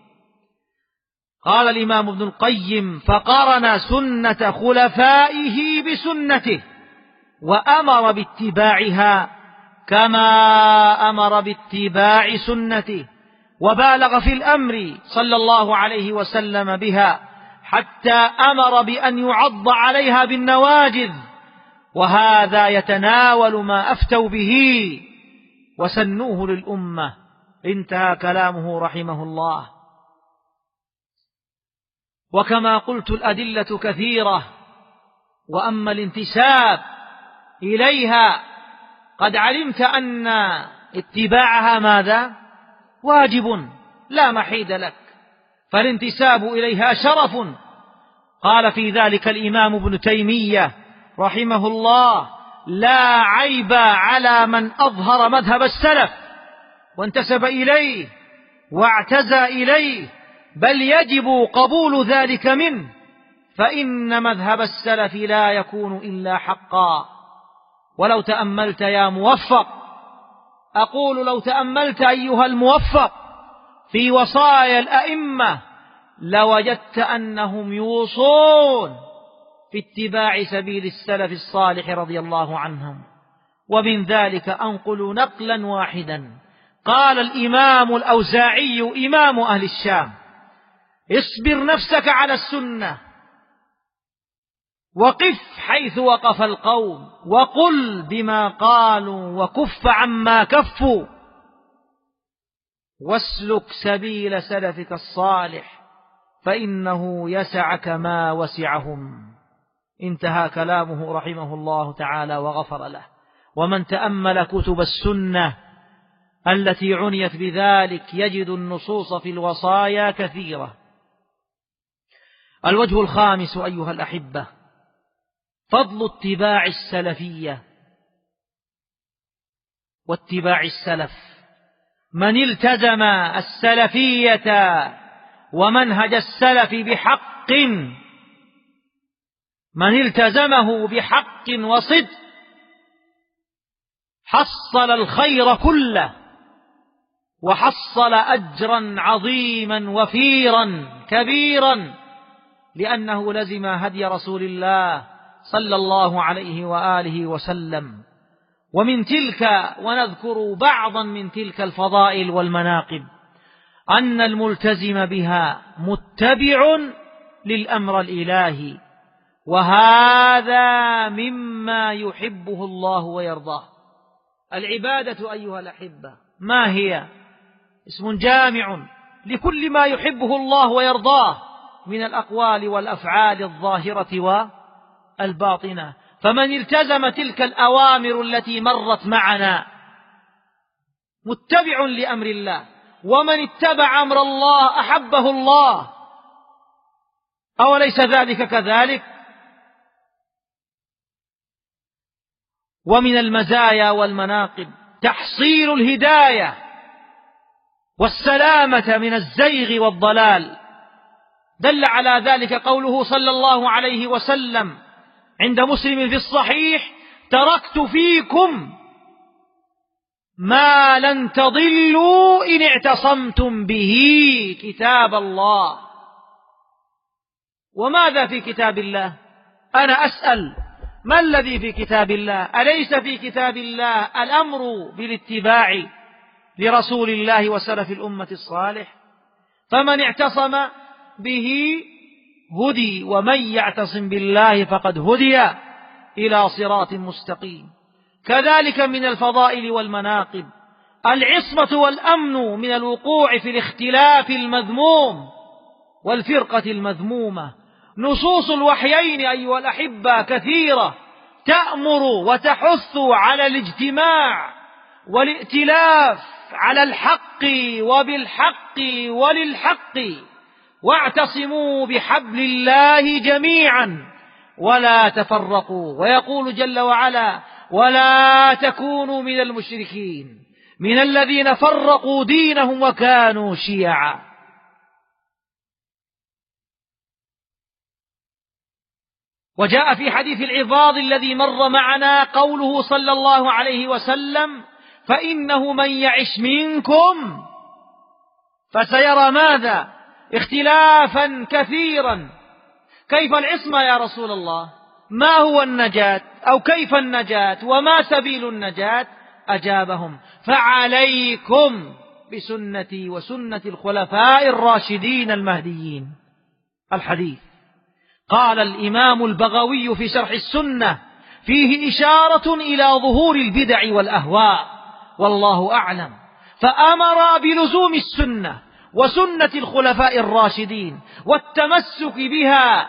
قال الإمام ابن القيم: فقرن سنة خلفائه بسنته وأمر باتباعها كما أمر باتباع سنته، وبالغ في الأمر صلى الله عليه وسلم بها حتى أمر بأن يعض عليها بالنواجذ، وهذا يتناول ما أفتوا به وسنوه للأمة. انتهى كلامه رحمه الله. وكما قلت الأدلة كثيرة، وأما الانتساب إليها قد علمت أن اتباعها ماذا؟ واجب لا محيد لك، فالانتساب إليها شرف. قال في ذلك الإمام ابن تيمية رحمه الله: لا عيب على من أظهر مذهب السلف وانتسب إليه واعتزى إليه، بل يجب قبول ذلك منه، فإن مذهب السلف لا يكون إلا حقا. ولو تأملت يا موفق، أقول لو تأملت أيها الموفق في وصايا الأئمة لوجدت أنهم يوصون في اتباع سبيل السلف الصالح رضي الله عنهم. ومن ذلك أنقل نقلا واحدا. قال الإمام الأوزاعي إمام أهل الشام: اصبر نفسك على السنة، وقف حيث وقف القوم، وقل بما قالوا، وكف عما كفوا، واسلك سبيل سلفك الصالح، فإنه يسعك ما وسعهم. انتهى كلامه رحمه الله تعالى وغفر له. ومن تأمل كتب السنة التي عنيت بذلك يجد النصوص في الوصايا كثيرة. الوجه الخامس أيها الأحبة: فضل اتباع السلفية واتباع السلف. من التزم السلفية ومنهج السلف بحق، من التزمه بحق وصدق، حصل الخير كله، وحصل أجرا عظيما وفيرا كبيرا، لأنه لزم هدي رسول الله صلى الله عليه وآله وسلم. ومن تلك، ونذكر بعضا من تلك الفضائل والمناقب، أن الملتزم بها متبع للأمر الإلهي، وهذا مما يحبه الله ويرضاه. العبادة أيها الأحبة ما هي؟ اسم جامع لكل ما يحبه الله ويرضاه من الأقوال والأفعال الظاهرة والباطنة. فمن التزم تلك الأوامر التي مرت معنا متبع لأمر الله، ومن اتبع أمر الله أحبه الله. أوليس ذلك كذلك؟ ومن المزايا والمناقب تحصيل الهداية والسلامة من الزيغ والضلال. دل على ذلك قوله صلى الله عليه وسلم عند مسلم في الصحيح: تركت فيكم ما لن تضلوا إن اعتصمتم به، كتاب الله. وماذا في كتاب الله؟ أنا أسأل: ما الذي في كتاب الله؟ أليس في كتاب الله الأمر بالاتباع لرسول الله وسلف الأمة الصالح؟ فمن اعتصم به هدي، ومن يعتصم بالله فقد هدي إلى صراط مستقيم. كذلك من الفضائل والمناقب العصمة والأمن من الوقوع في الاختلاف المذموم والفرقة المذمومة. نصوص الوحيين أيها الأحبة كثيرة تأمر وتحث على الاجتماع والائتلاف على الحق وبالحق وللحق. واعتصموا بحبل الله جميعا ولا تفرقوا. ويقول جل وعلا: ولا تكونوا من المشركين من الذين فرقوا دينهم وكانوا شيعا. وجاء في حديث العظاظ الذي مر معنا قوله صلى الله عليه وسلم: فإنه من يعش منكم فسيرى ماذا؟ اختلافا كثيرا. كيف العصمة يا رسول الله؟ ما هو النجاة؟ أو كيف النجاة؟ وما سبيل النجاة؟ أجابهم: فعليكم بسنتي وسنة الخلفاء الراشدين المهديين. الحديث. قال الإمام البغوي في شرح السنة: فيه إشارة إلى ظهور البدع والأهواء، والله أعلم. فأمر بلزوم السنة وسنة الخلفاء الراشدين والتمسك بها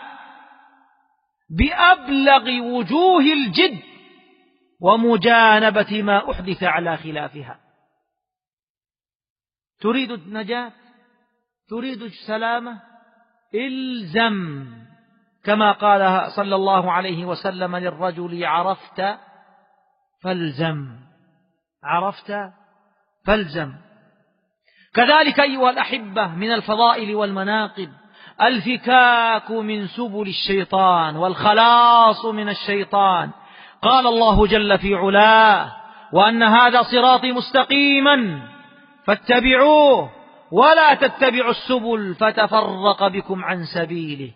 بأبلغ وجوه الجد ومجانبة ما أحدث على خلافها. تريد النجاة؟ تريد السلامة؟ إلزم، كما قال صلى الله عليه وسلم للرجل: عرفت فالزم، عرفت فالزم. كذلك أيها الأحبة من الفضائل والمناقب الفكاك من سبل الشيطان والخلاص من الشيطان. قال الله جل في علاه: وأن هذا صراطي مستقيما فاتبعوه ولا تتبعوا السبل فتفرق بكم عن سبيله.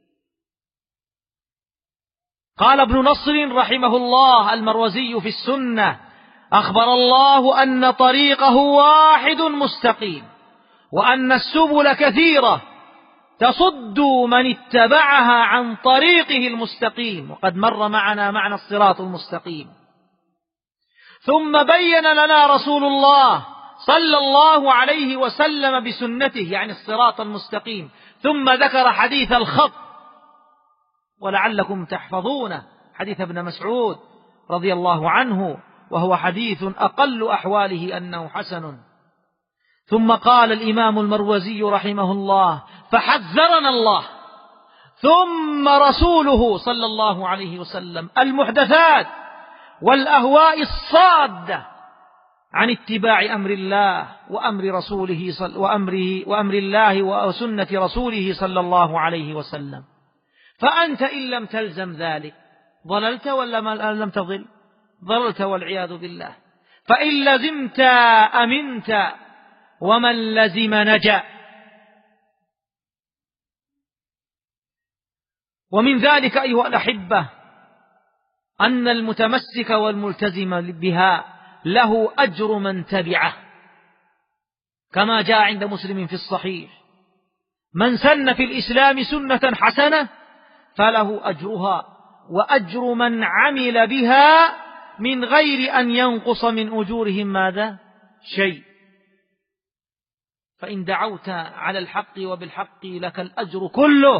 قال ابن نصر رحمه الله المروزي في السنة: أخبر الله أن طريقه واحد مستقيم، وأن السبل كثيرة تصد من اتبعها عن طريقه المستقيم. وقد مر معنا معنى الصراط المستقيم. ثم بين لنا رسول الله صلى الله عليه وسلم بسنته يعني الصراط المستقيم، ثم ذكر حديث الخط، ولعلكم تحفظونه، حديث ابن مسعود رضي الله عنه، وهو حديث أقل أحواله أنه حسن. ثم قال الإمام المروزي رحمه الله: فحذرنا الله ثم رسوله صلى الله عليه وسلم المحدثات والأهواء الصادة عن اتباع أمر الله وأمر رسوله وأمر الله وسنة رسوله صلى الله عليه وسلم. فأنت إن لم تلزم ذلك ضللت، ولا لم تضل؟ ضللت والعياذ بالله. فإن لزمت أمنت، ومن لزم نجا. ومن ذلك أيها الأحبة أن المتمسك والملتزم بها له أجر من تبعه، كما جاء عند مسلم في الصحيح: من سن في الإسلام سنة حسنة فله أجرها وأجر من عمل بها من غير أن ينقص من أجورهم ماذا؟ شيء. فإن دعوت على الحق وبالحق لك الأجر كله.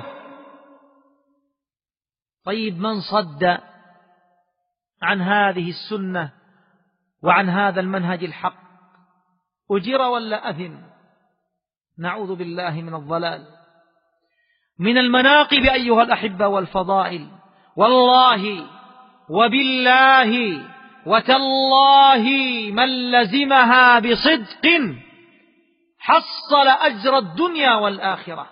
طيب، من صد عن هذه السنة وعن هذا المنهج الحق أجر ولا أثم؟ نعوذ بالله من الضلال. من المناقب أيها الأحبة والفضائل، والله وبالله وتالله من لزمها بصدق حصل أجر الدنيا والآخرة،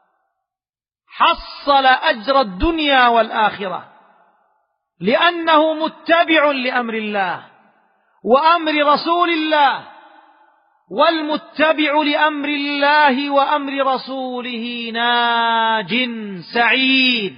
حصل أجر الدنيا والآخرة، لأنه متبع لأمر الله وأمر رسول الله، والمتبع لأمر الله وأمر رسوله ناج سعيد،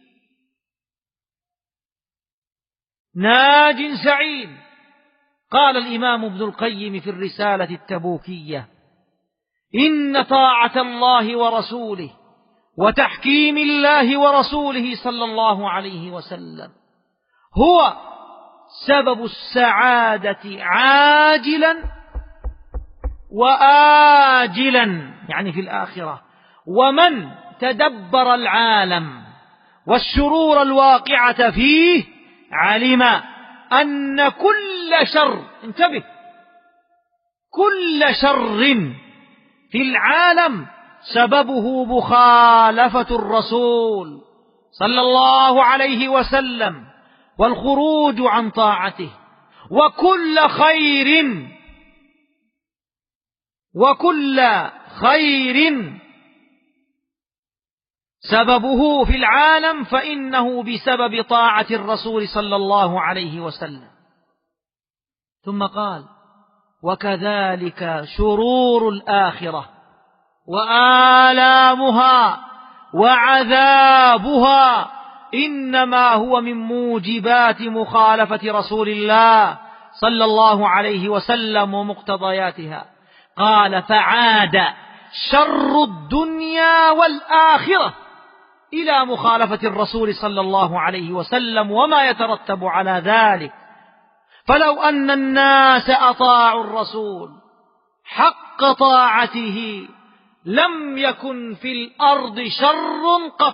ناج سعيد. قال الإمام ابن القيم في الرسالة التبوكية: إن طاعة الله ورسوله وتحكيم الله ورسوله صلى الله عليه وسلم هو سبب السعادة عاجلا وآجلا، يعني في الآخرة. ومن تدبر العالم والشرور الواقعة فيه علم أن كل شر، انتبه، كل شر في العالم سببه مخالفة الرسول صلى الله عليه وسلم والخروج عن طاعته، وكل خير سببه في العالم فإنه بسبب طاعة الرسول صلى الله عليه وسلم. ثم قال: وكذلك شرور الآخرة وآلامها وعذابها إنما هو من موجبات مخالفة رسول الله صلى الله عليه وسلم ومقتضياتها. قال: فعاد شر الدنيا والآخرة إلى مخالفة الرسول صلى الله عليه وسلم وما يترتب على ذلك. فلو أن الناس أطاعوا الرسول حق طاعته لم يكن في الأرض شر قط.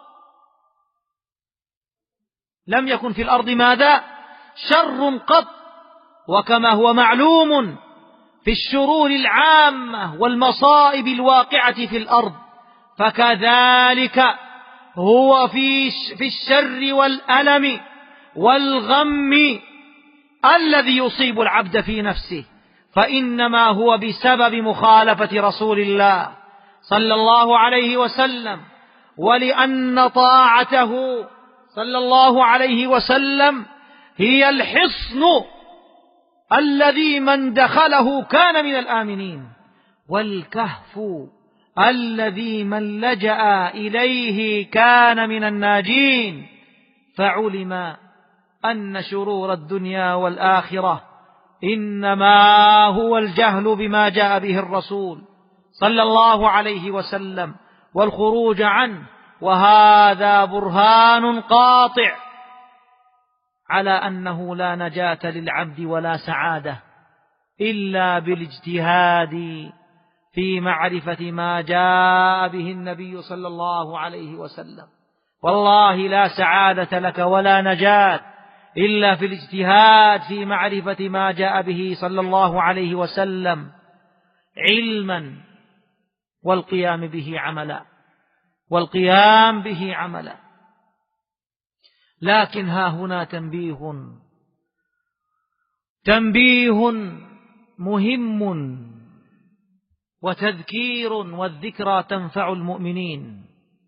لم يكن في الأرض ماذا؟ شر قط. وكما هو معلوم في الشرور العامة والمصائب الواقعة في الأرض، فكذلك هو في الشر والألم والغم الذي يصيب العبد في نفسه، فإنما هو بسبب مخالفة رسول الله صلى الله عليه وسلم، ولأن طاعته صلى الله عليه وسلم هي الحصن الذي من دخله كان من الآمنين، والكهف الذي من لجأ إليه كان من الناجين. فعلم أن شرور الدنيا والآخرة إنما هو الجهل بما جاء به الرسول صلى الله عليه وسلم والخروج عنه، وهذا برهان قاطع على أنه لا نجاة للعبد ولا سعادة إلا بالاجتهاد في معرفة ما جاء به النبي صلى الله عليه وسلم. والله لا سعادة لك ولا نجاة إلا في الاجتهاد في معرفة ما جاء به صلى الله عليه وسلم علما والقيام به عملا. لكن ها هنا تنبيه مهم وتذكير، والذكرى تنفع المؤمنين.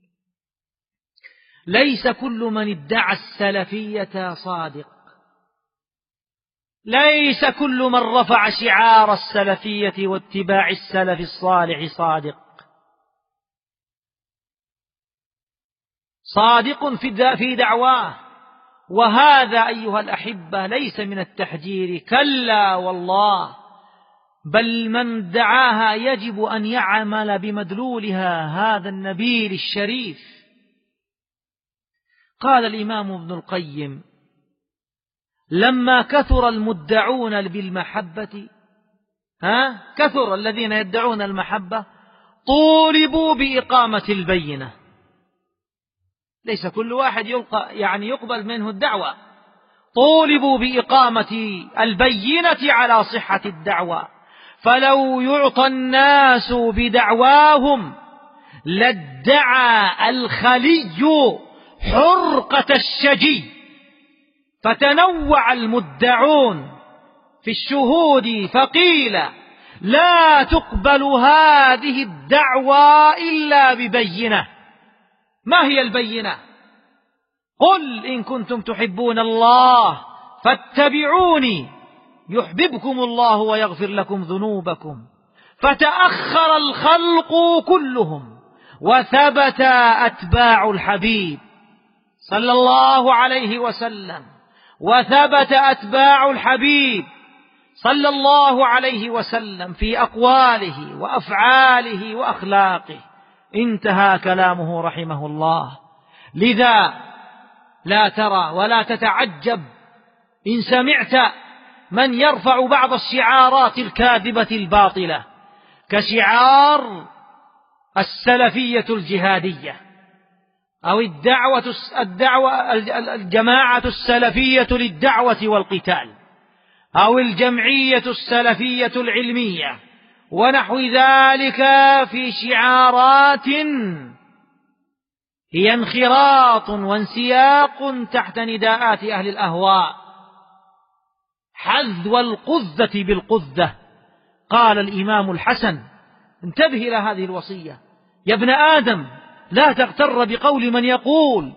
ليس كل من ادعى السلفية صادق، ليس كل من رفع شعار السلفية واتباع السلف الصالح صادق في دعواه. وهذا أيها الأحبة ليس من التحجير، كلا والله، بل من دعاها يجب أن يعمل بمدلولها هذا النبيل الشريف. قال الإمام ابن القيم: لما كثر المدعون بالمحبة، كثر الذين يدعون المحبة، طولبوا بإقامة البينة. ليس كل واحد يقبل منه الدعوة. طولبوا بإقامة البينة على صحة الدعوة، فلو يعطى الناس بدعواهم لادعى الخلي حرقة الشجي، فتنوع المدعون في الشهود فقيل لا تقبل هذه الدعوى إلا ببينة. ما هي البينة؟ قل إن كنتم تحبون الله فاتبعوني يحببكم الله ويغفر لكم ذنوبكم. فتأخر الخلق كلهم وثبت أتباع الحبيب صلى الله عليه وسلم، وثبت أتباع الحبيب صلى الله عليه وسلم في أقواله وأفعاله وأخلاقه. انتهى كلامه رحمه الله. لذا لا ترى ولا تتعجب إن سمعت من يرفع بعض الشعارات الكاذبة الباطلة كشعار السلفية الجهادية أو الجماعة السلفية للدعوة والقتال أو الجمعية السلفية العلمية ونحو ذلك، في شعارات هي انخراط وانسياق تحت نداءات أهل الأهواء، حذو القذة بالقذة. قال الإمام الحسن، انتبه إلى هذه الوصية: يا ابن آدم لا تغتر بقول من يقول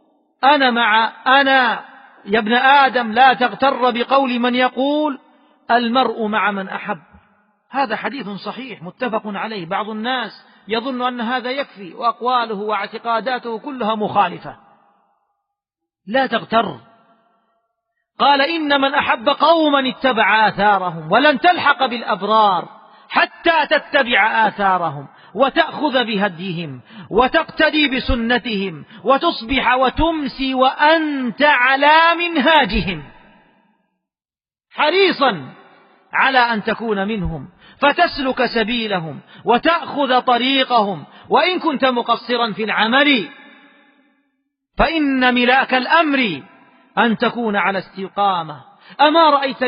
يا ابن آدم لا تغتر بقول من يقول المرء مع من أحب. هذا حديث صحيح متفق عليه. بعض الناس يظن أن هذا يكفي وأقواله واعتقاداته كلها مخالفة. لا تغتر. قال: إن من أحب قوما اتبع آثارهم، ولن تلحق بالأبرار حتى تتبع آثارهم وتأخذ بهديهم وتقتدي بسنتهم وتصبح وتمسي وأنت على منهاجهم، حريصا على أن تكون منهم فتسلك سبيلهم وتأخذ طريقهم، وإن كنت مقصرا في العمل فإن ملاك الأمر أن تكون على استقامة. أما رأيت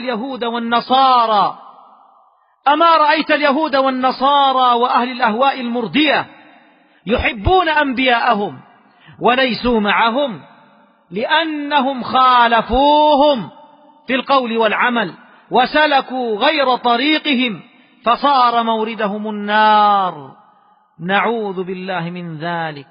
اليهود والنصارى وأهل الأهواء المردية يحبون أنبياءهم وليسوا معهم لأنهم خالفوهم في القول والعمل وسلكوا غير طريقهم فصار موردهم النار، نعوذ بالله من ذلك.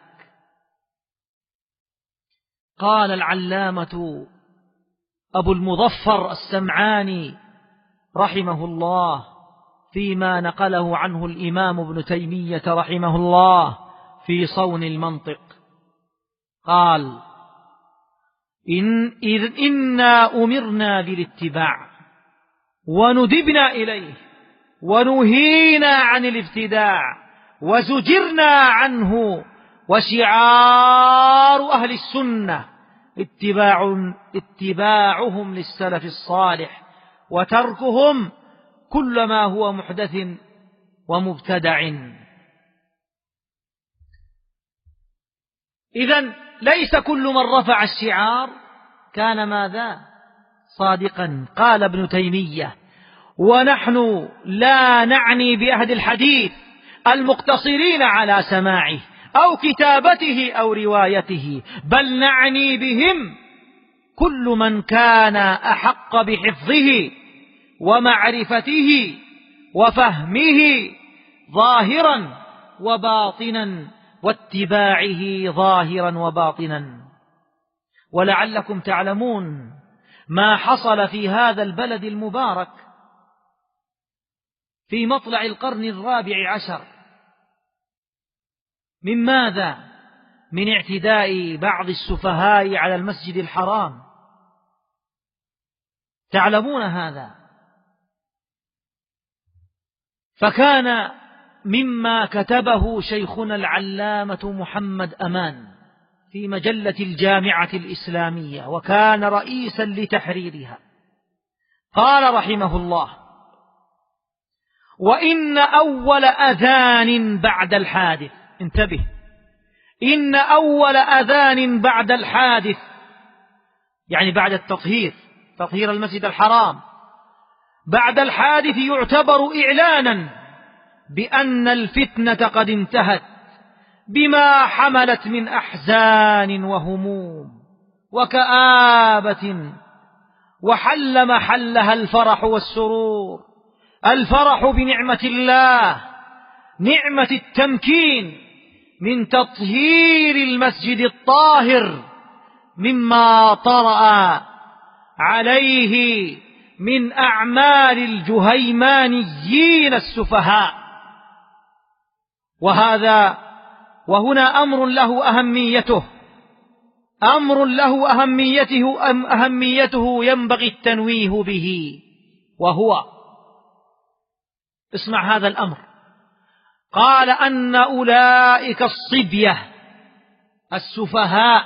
قال العلامة أبو المظفر السمعاني رحمه الله فيما نقله عنه الإمام ابن تيمية رحمه الله في صون المنطق، قال: إنا أمرنا بالاتباع وندبنا إليه ونهينا عن الابتداع وزجرنا عنه، وشعار أهل السنة اتباعهم للسلف الصالح وتركهم كل ما هو محدث ومبتدع. إذن ليس كل من رفع الشعار كان ماذا؟ صادقا. قال ابن تيمية: ونحن لا نعني بأهل الحديث المقتصرين على سماعه أو كتابته أو روايته، بل نعني بهم كل من كان أحق بحفظه ومعرفته وفهمه ظاهرا وباطنا واتباعه ظاهرا وباطنا. ولعلكم تعلمون ما حصل في هذا البلد المبارك في مطلع القرن 14 من ماذا؟ من اعتداء بعض السفهاء على المسجد الحرام. تعلمون هذا. فكان مما كتبه شيخنا العلامة محمد أمان في مجلة الجامعة الإسلامية، وكان رئيسا لتحريرها. قال رحمه الله: وإن أول أذان بعد الحادث، انتبه، إن أول أذان بعد الحادث يعني بعد تطهير المسجد الحرام، بعد الحادث يعتبر إعلانا بأن الفتنة قد انتهت بما حملت من أحزان وهموم وكآبة وحل محلها الفرح والسرور. الفرح بنعمة الله، نعمة التمكين من تطهير المسجد الطاهر مما طرأ عليه من أعمال الجهيمانيين السفهاء. وهنا أمر له أهميته ينبغي التنويه به، وهو، اسمع هذا الأمر، قال أن أولئك الصبية السفهاء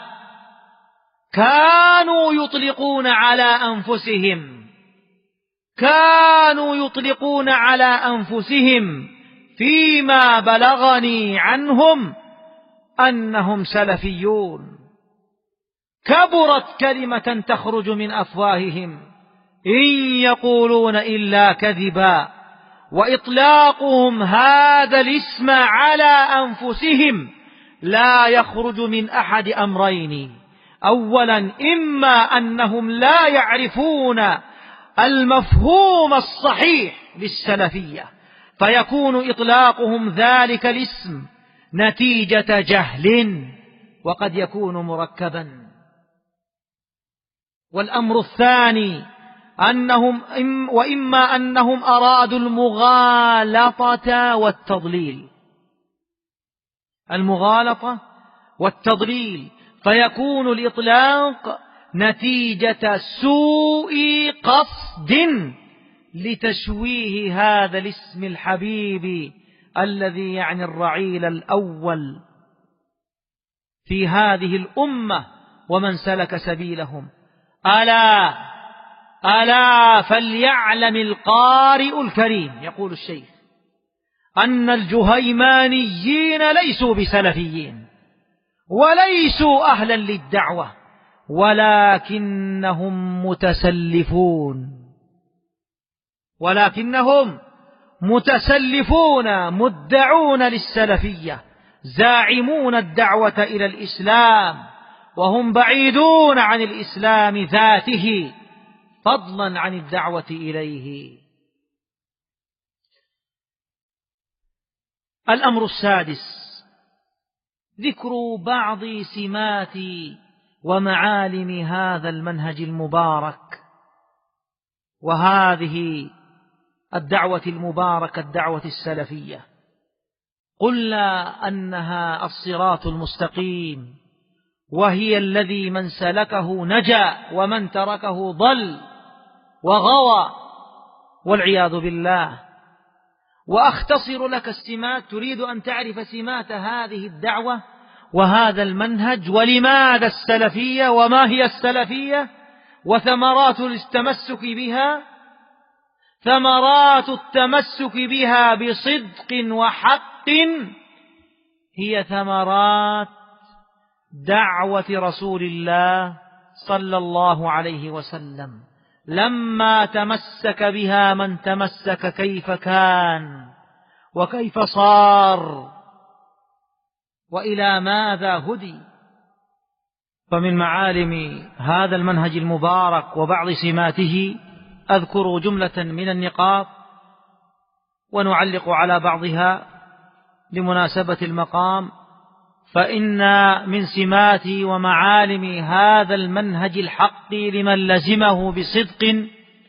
كانوا يطلقون على أنفسهم فيما بلغني عنهم أنهم سلفيون. كبرت كلمة تخرج من أفواههم إن يقولون إلا كذبا. وإطلاقهم هذا الاسم على أنفسهم لا يخرج من أحد أمرين: أولا، إما أنهم لا يعرفون المفهوم الصحيح للسلفية فيكون إطلاقهم ذلك الاسم نتيجة جهل وقد يكون مركبا. والأمر الثاني وإما أنهم أرادوا المغالطة والتضليل فيكون الإطلاق نتيجة سوء قصد لتشويه هذا الاسم الحبيب الذي يعني الرعيل الأول في هذه الأمة ومن سلك سبيلهم. ألا فليعلم القارئ الكريم، يقول الشيخ، أن الجهيمانيين ليسوا بسلفيين وليسوا أهلا للدعوة، ولكنهم متسلفون مدعون للسلفية، زاعمون الدعوة إلى الإسلام، وهم بعيدون عن الإسلام ذاته فضلا عن الدعوة إليه. الأمر السادس: ذكر بعض سمات ومعالم هذا المنهج المبارك وهذه الدعوة المباركة، الدعوة السلفية. قلنا أنها الصراط المستقيم، وهي الذي من سلكه نجا ومن تركه ضل وغوى والعياذ بالله. وأختصر لك السمات. تريد أن تعرف سمات هذه الدعوة وهذا المنهج، ولماذا السلفية، وما هي السلفية، وثمرات التمسك بها. ثمرات التمسك بها بصدق وحق هي ثمرات دعوة رسول الله صلى الله عليه وسلم، لما تمسك بها من تمسك كيف كان وكيف صار وإلى ماذا هدي. فمن معالم هذا المنهج المبارك وبعض سماته أذكر جملة من النقاط ونعلق على بعضها لمناسبة المقام. فإن من سمات ومعالم هذا المنهج الحق لمن لزمه بصدق: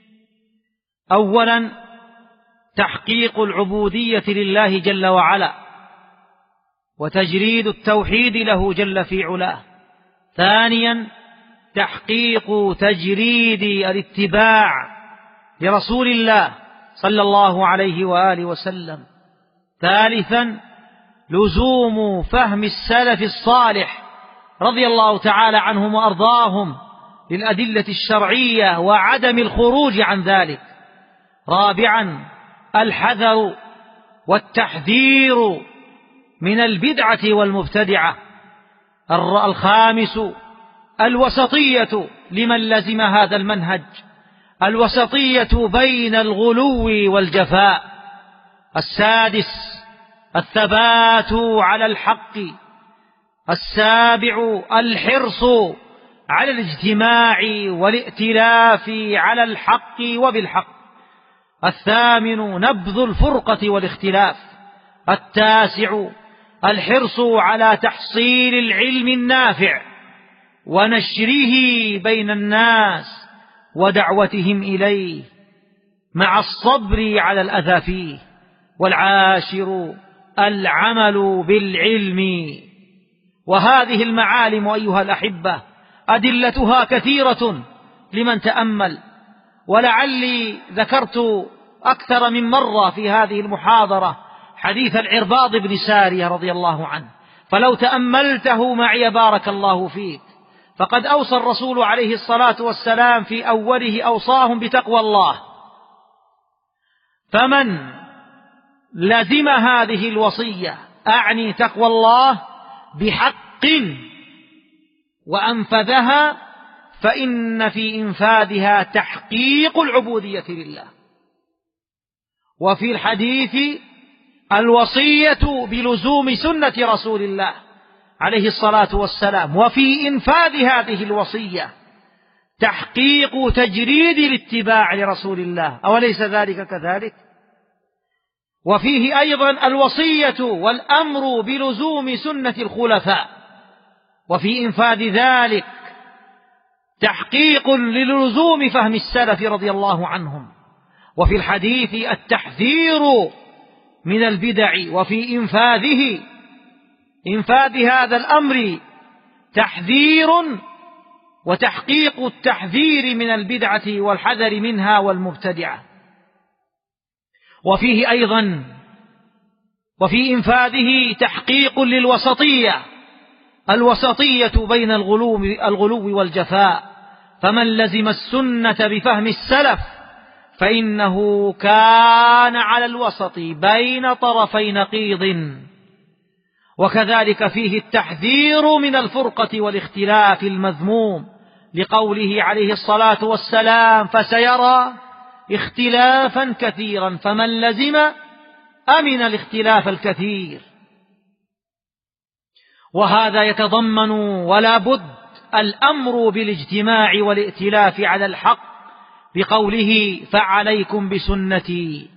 أولا، تحقيق العبودية لله جل وعلا وتجريد التوحيد له جل في علاه. ثانيا، تحقيق تجريد الاتباع لرسول الله صلى الله عليه وآله وسلم. ثالثا، لزوم فهم السلف الصالح رضي الله تعالى عنهم وأرضاهم للأدلة الشرعية وعدم الخروج عن ذلك. رابعا، الحذر والتحذير من البدعة والمبتدعة. الخامس، الوسطية لمن لزم هذا المنهج، الوسطية بين الغلو والجفاء. السادس، الثبات على الحق. السابع، الحرص على الاجتماع والائتلاف على الحق وبالحق. 8 نبذ الفرقة والاختلاف. 9 الحرص على تحصيل العلم النافع ونشره بين الناس ودعوتهم إليه مع الصبر على الأذى فيه. 10 العمل بالعلم. وهذه المعالم أيها الأحبة أدلتها كثيرة لمن تأمل، ولعلي ذكرت أكثر من مرة في هذه المحاضرة حديث العرباض بن سارية رضي الله عنه، فلو تأملته معي بارك الله فيك، فقد أوصى الرسول عليه الصلاة والسلام في أوله أوصاهم بتقوى الله، فمن لزم هذه الوصية أعني تقوى الله بحق وأنفذها فإن في إنفاذها تحقيق العبودية لله. وفي الحديث الوصية بلزوم سنة رسول الله عليه الصلاة والسلام، وفي إنفاذ هذه الوصية تحقيق تجريد الاتباع لرسول الله، أوليس ذلك كذلك؟ وفيه أيضا الوصية والأمر بلزوم سنة الخلفاء، وفي إنفاذ ذلك تحقيق للزوم فهم السلف رضي الله عنهم. وفي الحديث التحذير من البدع، وفي إنفاذ هذا الأمر تحذير وتحقيق التحذير من البدعة والحذر منها والمبتدعة. وفيه أيضا وفي إنفاذه تحقيق للوسطية، الوسطية بين الغلو والجفاء، فمن لزم السنة بفهم السلف فإنه كان على الوسط بين طرفي نقيض. وكذلك فيه التحذير من الفرقة والاختلاف المذموم، لقوله عليه الصلاة والسلام: فسيرى اختلافا كثيرا، فمن لزم أمن الاختلاف الكثير. وهذا يتضمن ولا بد الأمر بالاجتماع والائتلاف على الحق، بقوله: فعليكم بسنتي.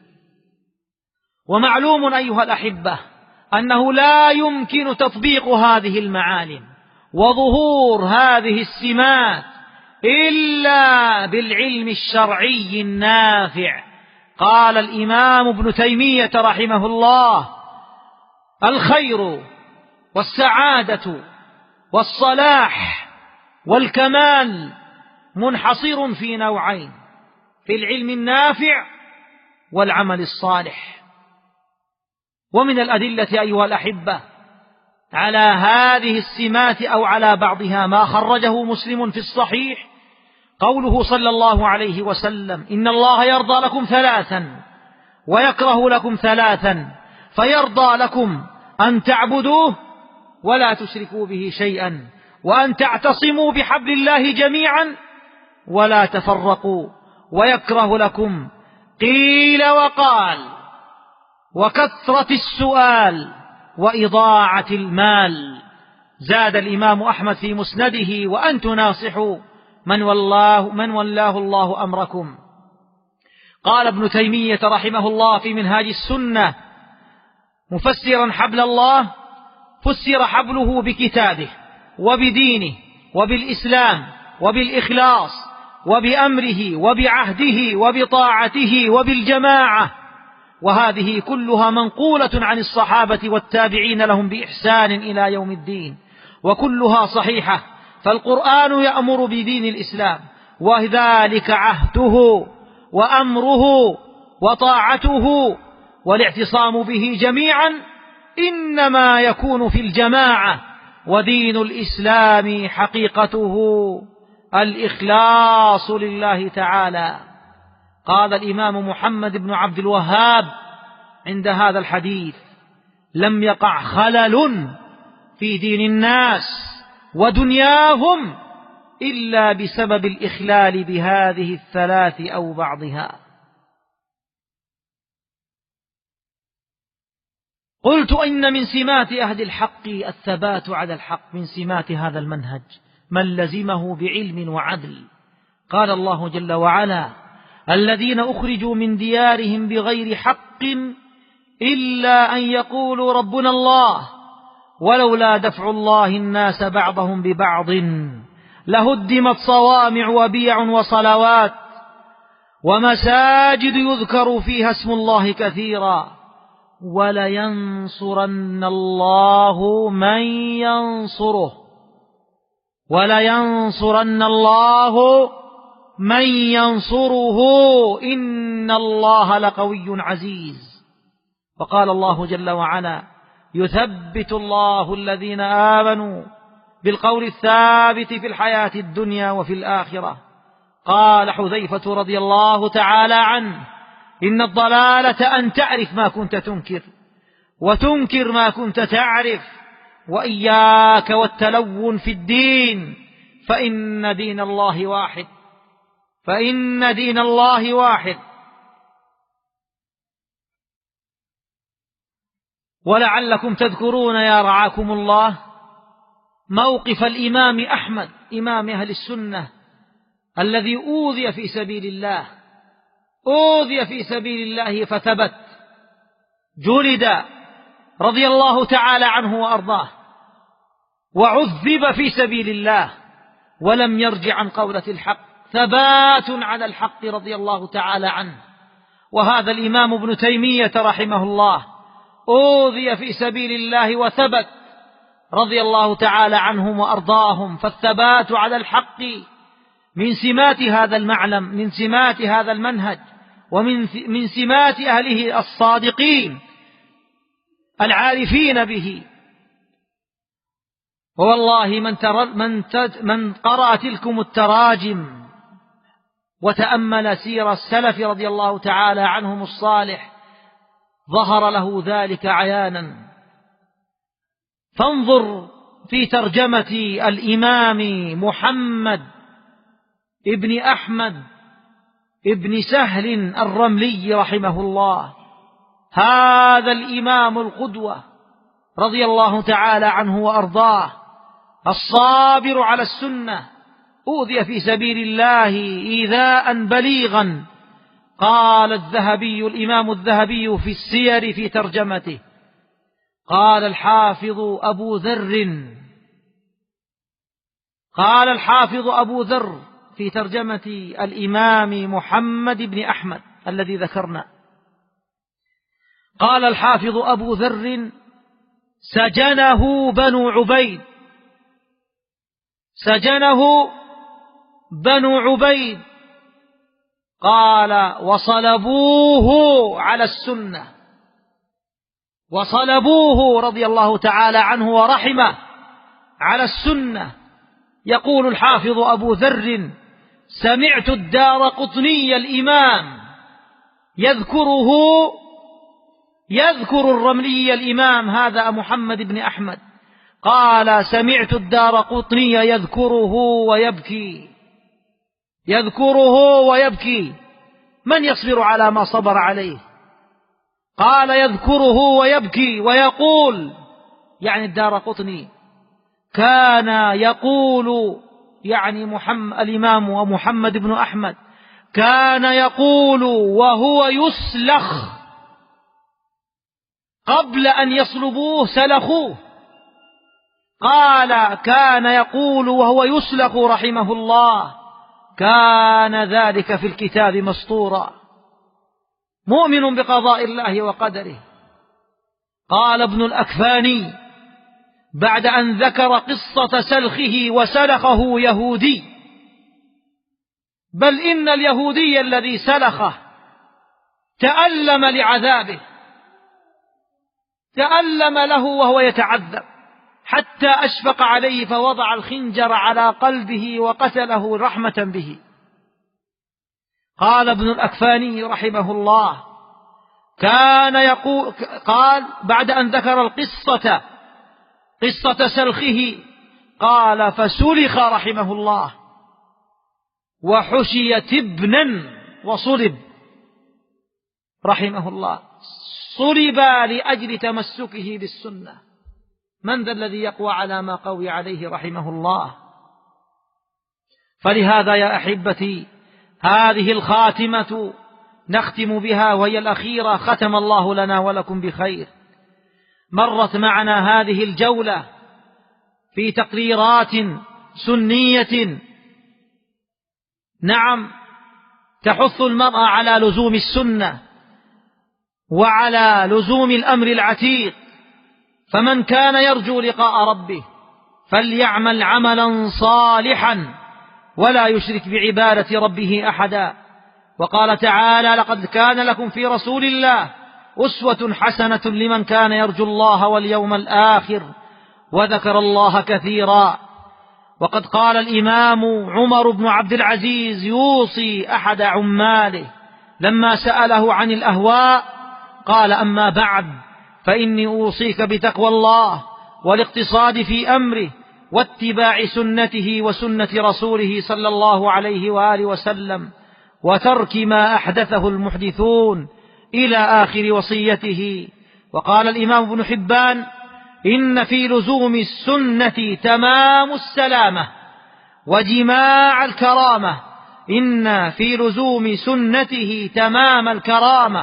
ومعلوم أيها الأحبة أنه لا يمكن تطبيق هذه المعالم وظهور هذه السمات إلا بالعلم الشرعي النافع. قال الإمام ابن تيمية رحمه الله: الخير والسعادة والصلاح والكمال منحصر في نوعين: في العلم النافع والعمل الصالح. ومن الأدلة أيها الأحبة على هذه السمات أو على بعضها ما خرجه مسلم في الصحيح قوله صلى الله عليه وسلم: إن الله يرضى لكم 3 ويكره لكم 3، فيرضى لكم أن تعبدوه ولا تشركوا به شيئا، وأن تعتصموا بحبل الله جميعا ولا تفرقوا، ويكره لكم قيل وقال وكثرة السؤال وإضاعة المال. زاد الإمام أحمد في مسنده: وأن تناصحوا من ولاه الله أمركم. قال ابن تيمية رحمه الله في منهاج السنة مفسرا حبل الله: فسر حبله بكتابه وبدينه وبالإسلام وبالإخلاص وبأمره وبعهده وبطاعته وبالجماعة. وهذه كلها منقولة عن الصحابة والتابعين لهم بإحسان إلى يوم الدين، وكلها صحيحة، فالقرآن يأمر بدين الإسلام، وذلك عهده وأمره وطاعته، والاعتصام به جميعا إنما يكون في الجماعة. ودين الإسلام حقيقته الإخلاص لله تعالى. قال الإمام محمد بن عبد الوهاب عند هذا الحديث: لم يقع خلل في دين الناس ودنياهم إلا بسبب الإخلال بهذه 3 أو بعضها. قلت إن من سمات أهل الحق الثبات على الحق، من سمات هذا المنهج من لزمه بعلم وعدل. قال الله جل وعلا: الذين أخرجوا من ديارهم بغير حق إلا أن يقولوا ربنا الله ولولا دفع الله الناس بعضهم ببعض لهدمت صوامع وبيع وصلوات ومساجد يذكر فيها اسم الله كثيرا ولينصرن الله من ينصره إن الله لقوي عزيز. وقال الله جل وعلا: يثبت الله الذين آمنوا بالقول الثابت في الحياة الدنيا وفي الآخرة. قال حذيفة رضي الله تعالى عنه: إن الضلالة أن تعرف ما كنت تنكر وتنكر ما كنت تعرف، وإياك والتلون في الدين فإن دين الله واحد. ولعلكم تذكرون يا رعاكم الله موقف الإمام أحمد إمام أهل السنة الذي أوذي في سبيل الله فثبت، جلد رضي الله تعالى عنه وأرضاه، وعذب في سبيل الله ولم يرجع عن قولة الحق، ثبات على الحق رضي الله تعالى عنه. وهذا الإمام ابن تيمية رحمه الله أوذي في سبيل الله وثبت رضي الله تعالى عنهم وأرضاهم. فالثبات على الحق من سمات هذا المعلم، من سمات هذا المنهج، ومن سمات أهله الصادقين العارفين به. ووالله من قرأ تلكم التراجم وتأمل سير السلف رضي الله تعالى عنهم الصالح ظهر له ذلك عيانا. فانظر في ترجمة الإمام محمد ابن أحمد ابن سهل الرملي رحمه الله، هذا الإمام القدوة رضي الله تعالى عنه وأرضاه، الصابر على السنة، أوذي في سبيل الله إيذاء بليغا. قال الإمام الذهبي في السير في ترجمته، قال الحافظ أبو ذر في ترجمة الإمام محمد بن أحمد الذي ذكرنا، قال الحافظ أبو ذر: سجنه بنو عبيد، قال وصلبوه على السنة، وصلبوه رضي الله تعالى عنه ورحمه على السنة. يقول الحافظ أبو ذر: سمعت الدارقطني الإمام يذكر الرملي الإمام هذا محمد بن أحمد، قال: سمعت الدارقطني يذكره ويبكي، من يصبر على ما صبر عليه؟ قال: يذكره ويبكي ويقول، يعني الدارقطني كان يقول، يعني الإمام ومحمد بن أحمد كان يقول وهو يسلخ، قبل أن يصلبوه سلخوه. قال: كان يقول وهو يسلخ رحمه الله، كان ذلك في الكتاب مسطورا، مؤمن بقضاء الله وقدره. قال ابن الأكفاني بعد أن ذكر قصة سلخه وسلخه يهودي، بل إن اليهودي الذي سلخه تألم لعذابه، تألم له وهو يتعذب، حتى أشفق عليه فوضع الخنجر على قلبه وقتله رحمة به. قال ابن الأكفاني رحمه الله: كان يقول، قال بعد أن ذكر قصة سلخه، قال: فسلخ رحمه الله وحشي تبنا وصلب رحمه الله، صلب لأجل تمسكه بالسنة. من ذا الذي يقوى على ما قوي عليه رحمه الله؟ فلهذا يا أحبتي هذه الخاتمة نختم بها وهي الأخيرة، ختم الله لنا ولكم بخير. مرت معنا هذه الجولة في تقريرات سنية نعم تحث المرأة على لزوم السنة وعلى لزوم الأمر العتيق. فمن كان يرجو لقاء ربه فليعمل عملا صالحا ولا يشرك بعبادة ربه أحدا. وقال تعالى: لقد كان لكم في رسول الله أسوة حسنة لمن كان يرجو الله واليوم الآخر وذكر الله كثيرا. وقد قال الإمام عمر بن عبد العزيز يوصي أحد عماله لما سأله عن الأهواء قال: أما بعد فإني أوصيك بتقوى الله والاقتصاد في أمره واتباع سنته وسنة رسوله صلى الله عليه وآله وسلم وترك ما أحدثه المحدثون إلى آخر وصيته. وقال الإمام ابن حبان: إن في لزوم السنة تمام السلامة وجماع الكرامة. إن في لزوم سنته تمام الكرامة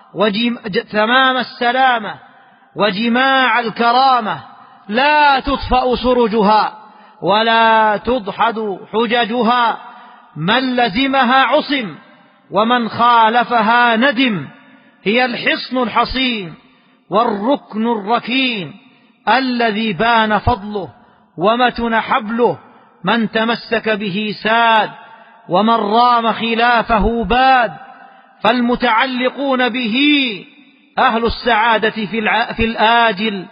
تمام السلامة وجماع الكرامة، لا تطفأ سرجها ولا تدحض حججها. من لزمها عصم ومن خالفها ندم. هي الحصن الحصين والركن الركين الذي بان فضله ومتن حبله. من تمسك به ساد ومن رام خلافه باد. فالمتعلقون به أهل السعادة في الآجل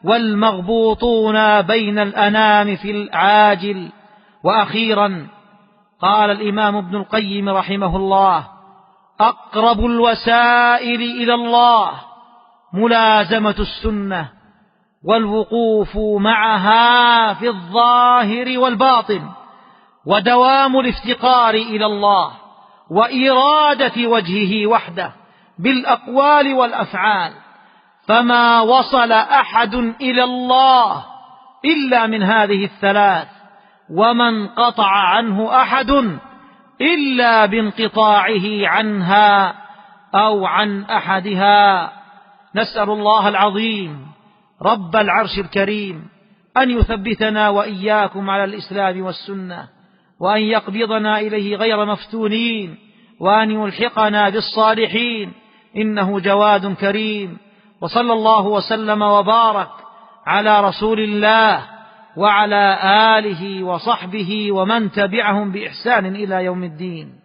والمغبوطون بين الأنام في العاجل. وأخيرا قال الإمام ابن القيم رحمه الله: أقرب الوسائل إلى الله ملازمة السنة والوقوف معها في الظاهر والباطن ودوام الافتقار إلى الله وإرادة وجهه وحده بالأقوال والأفعال. فما وصل أحد إلى الله إلا من هذه الثلاث، وما انقطع عنه أحد إلا بانقطاعه عنها أو عن أحدها. نسأل الله العظيم رب العرش الكريم أن يثبتنا وإياكم على الإسلام والسنة، وأن يقبضنا إليه غير مفتونين، وأن يلحقنا بالصالحين، إنه جواد كريم. وصلى الله وسلم وبارك على رسول الله وعلى آله وصحبه ومن تبعهم بإحسان إلى يوم الدين.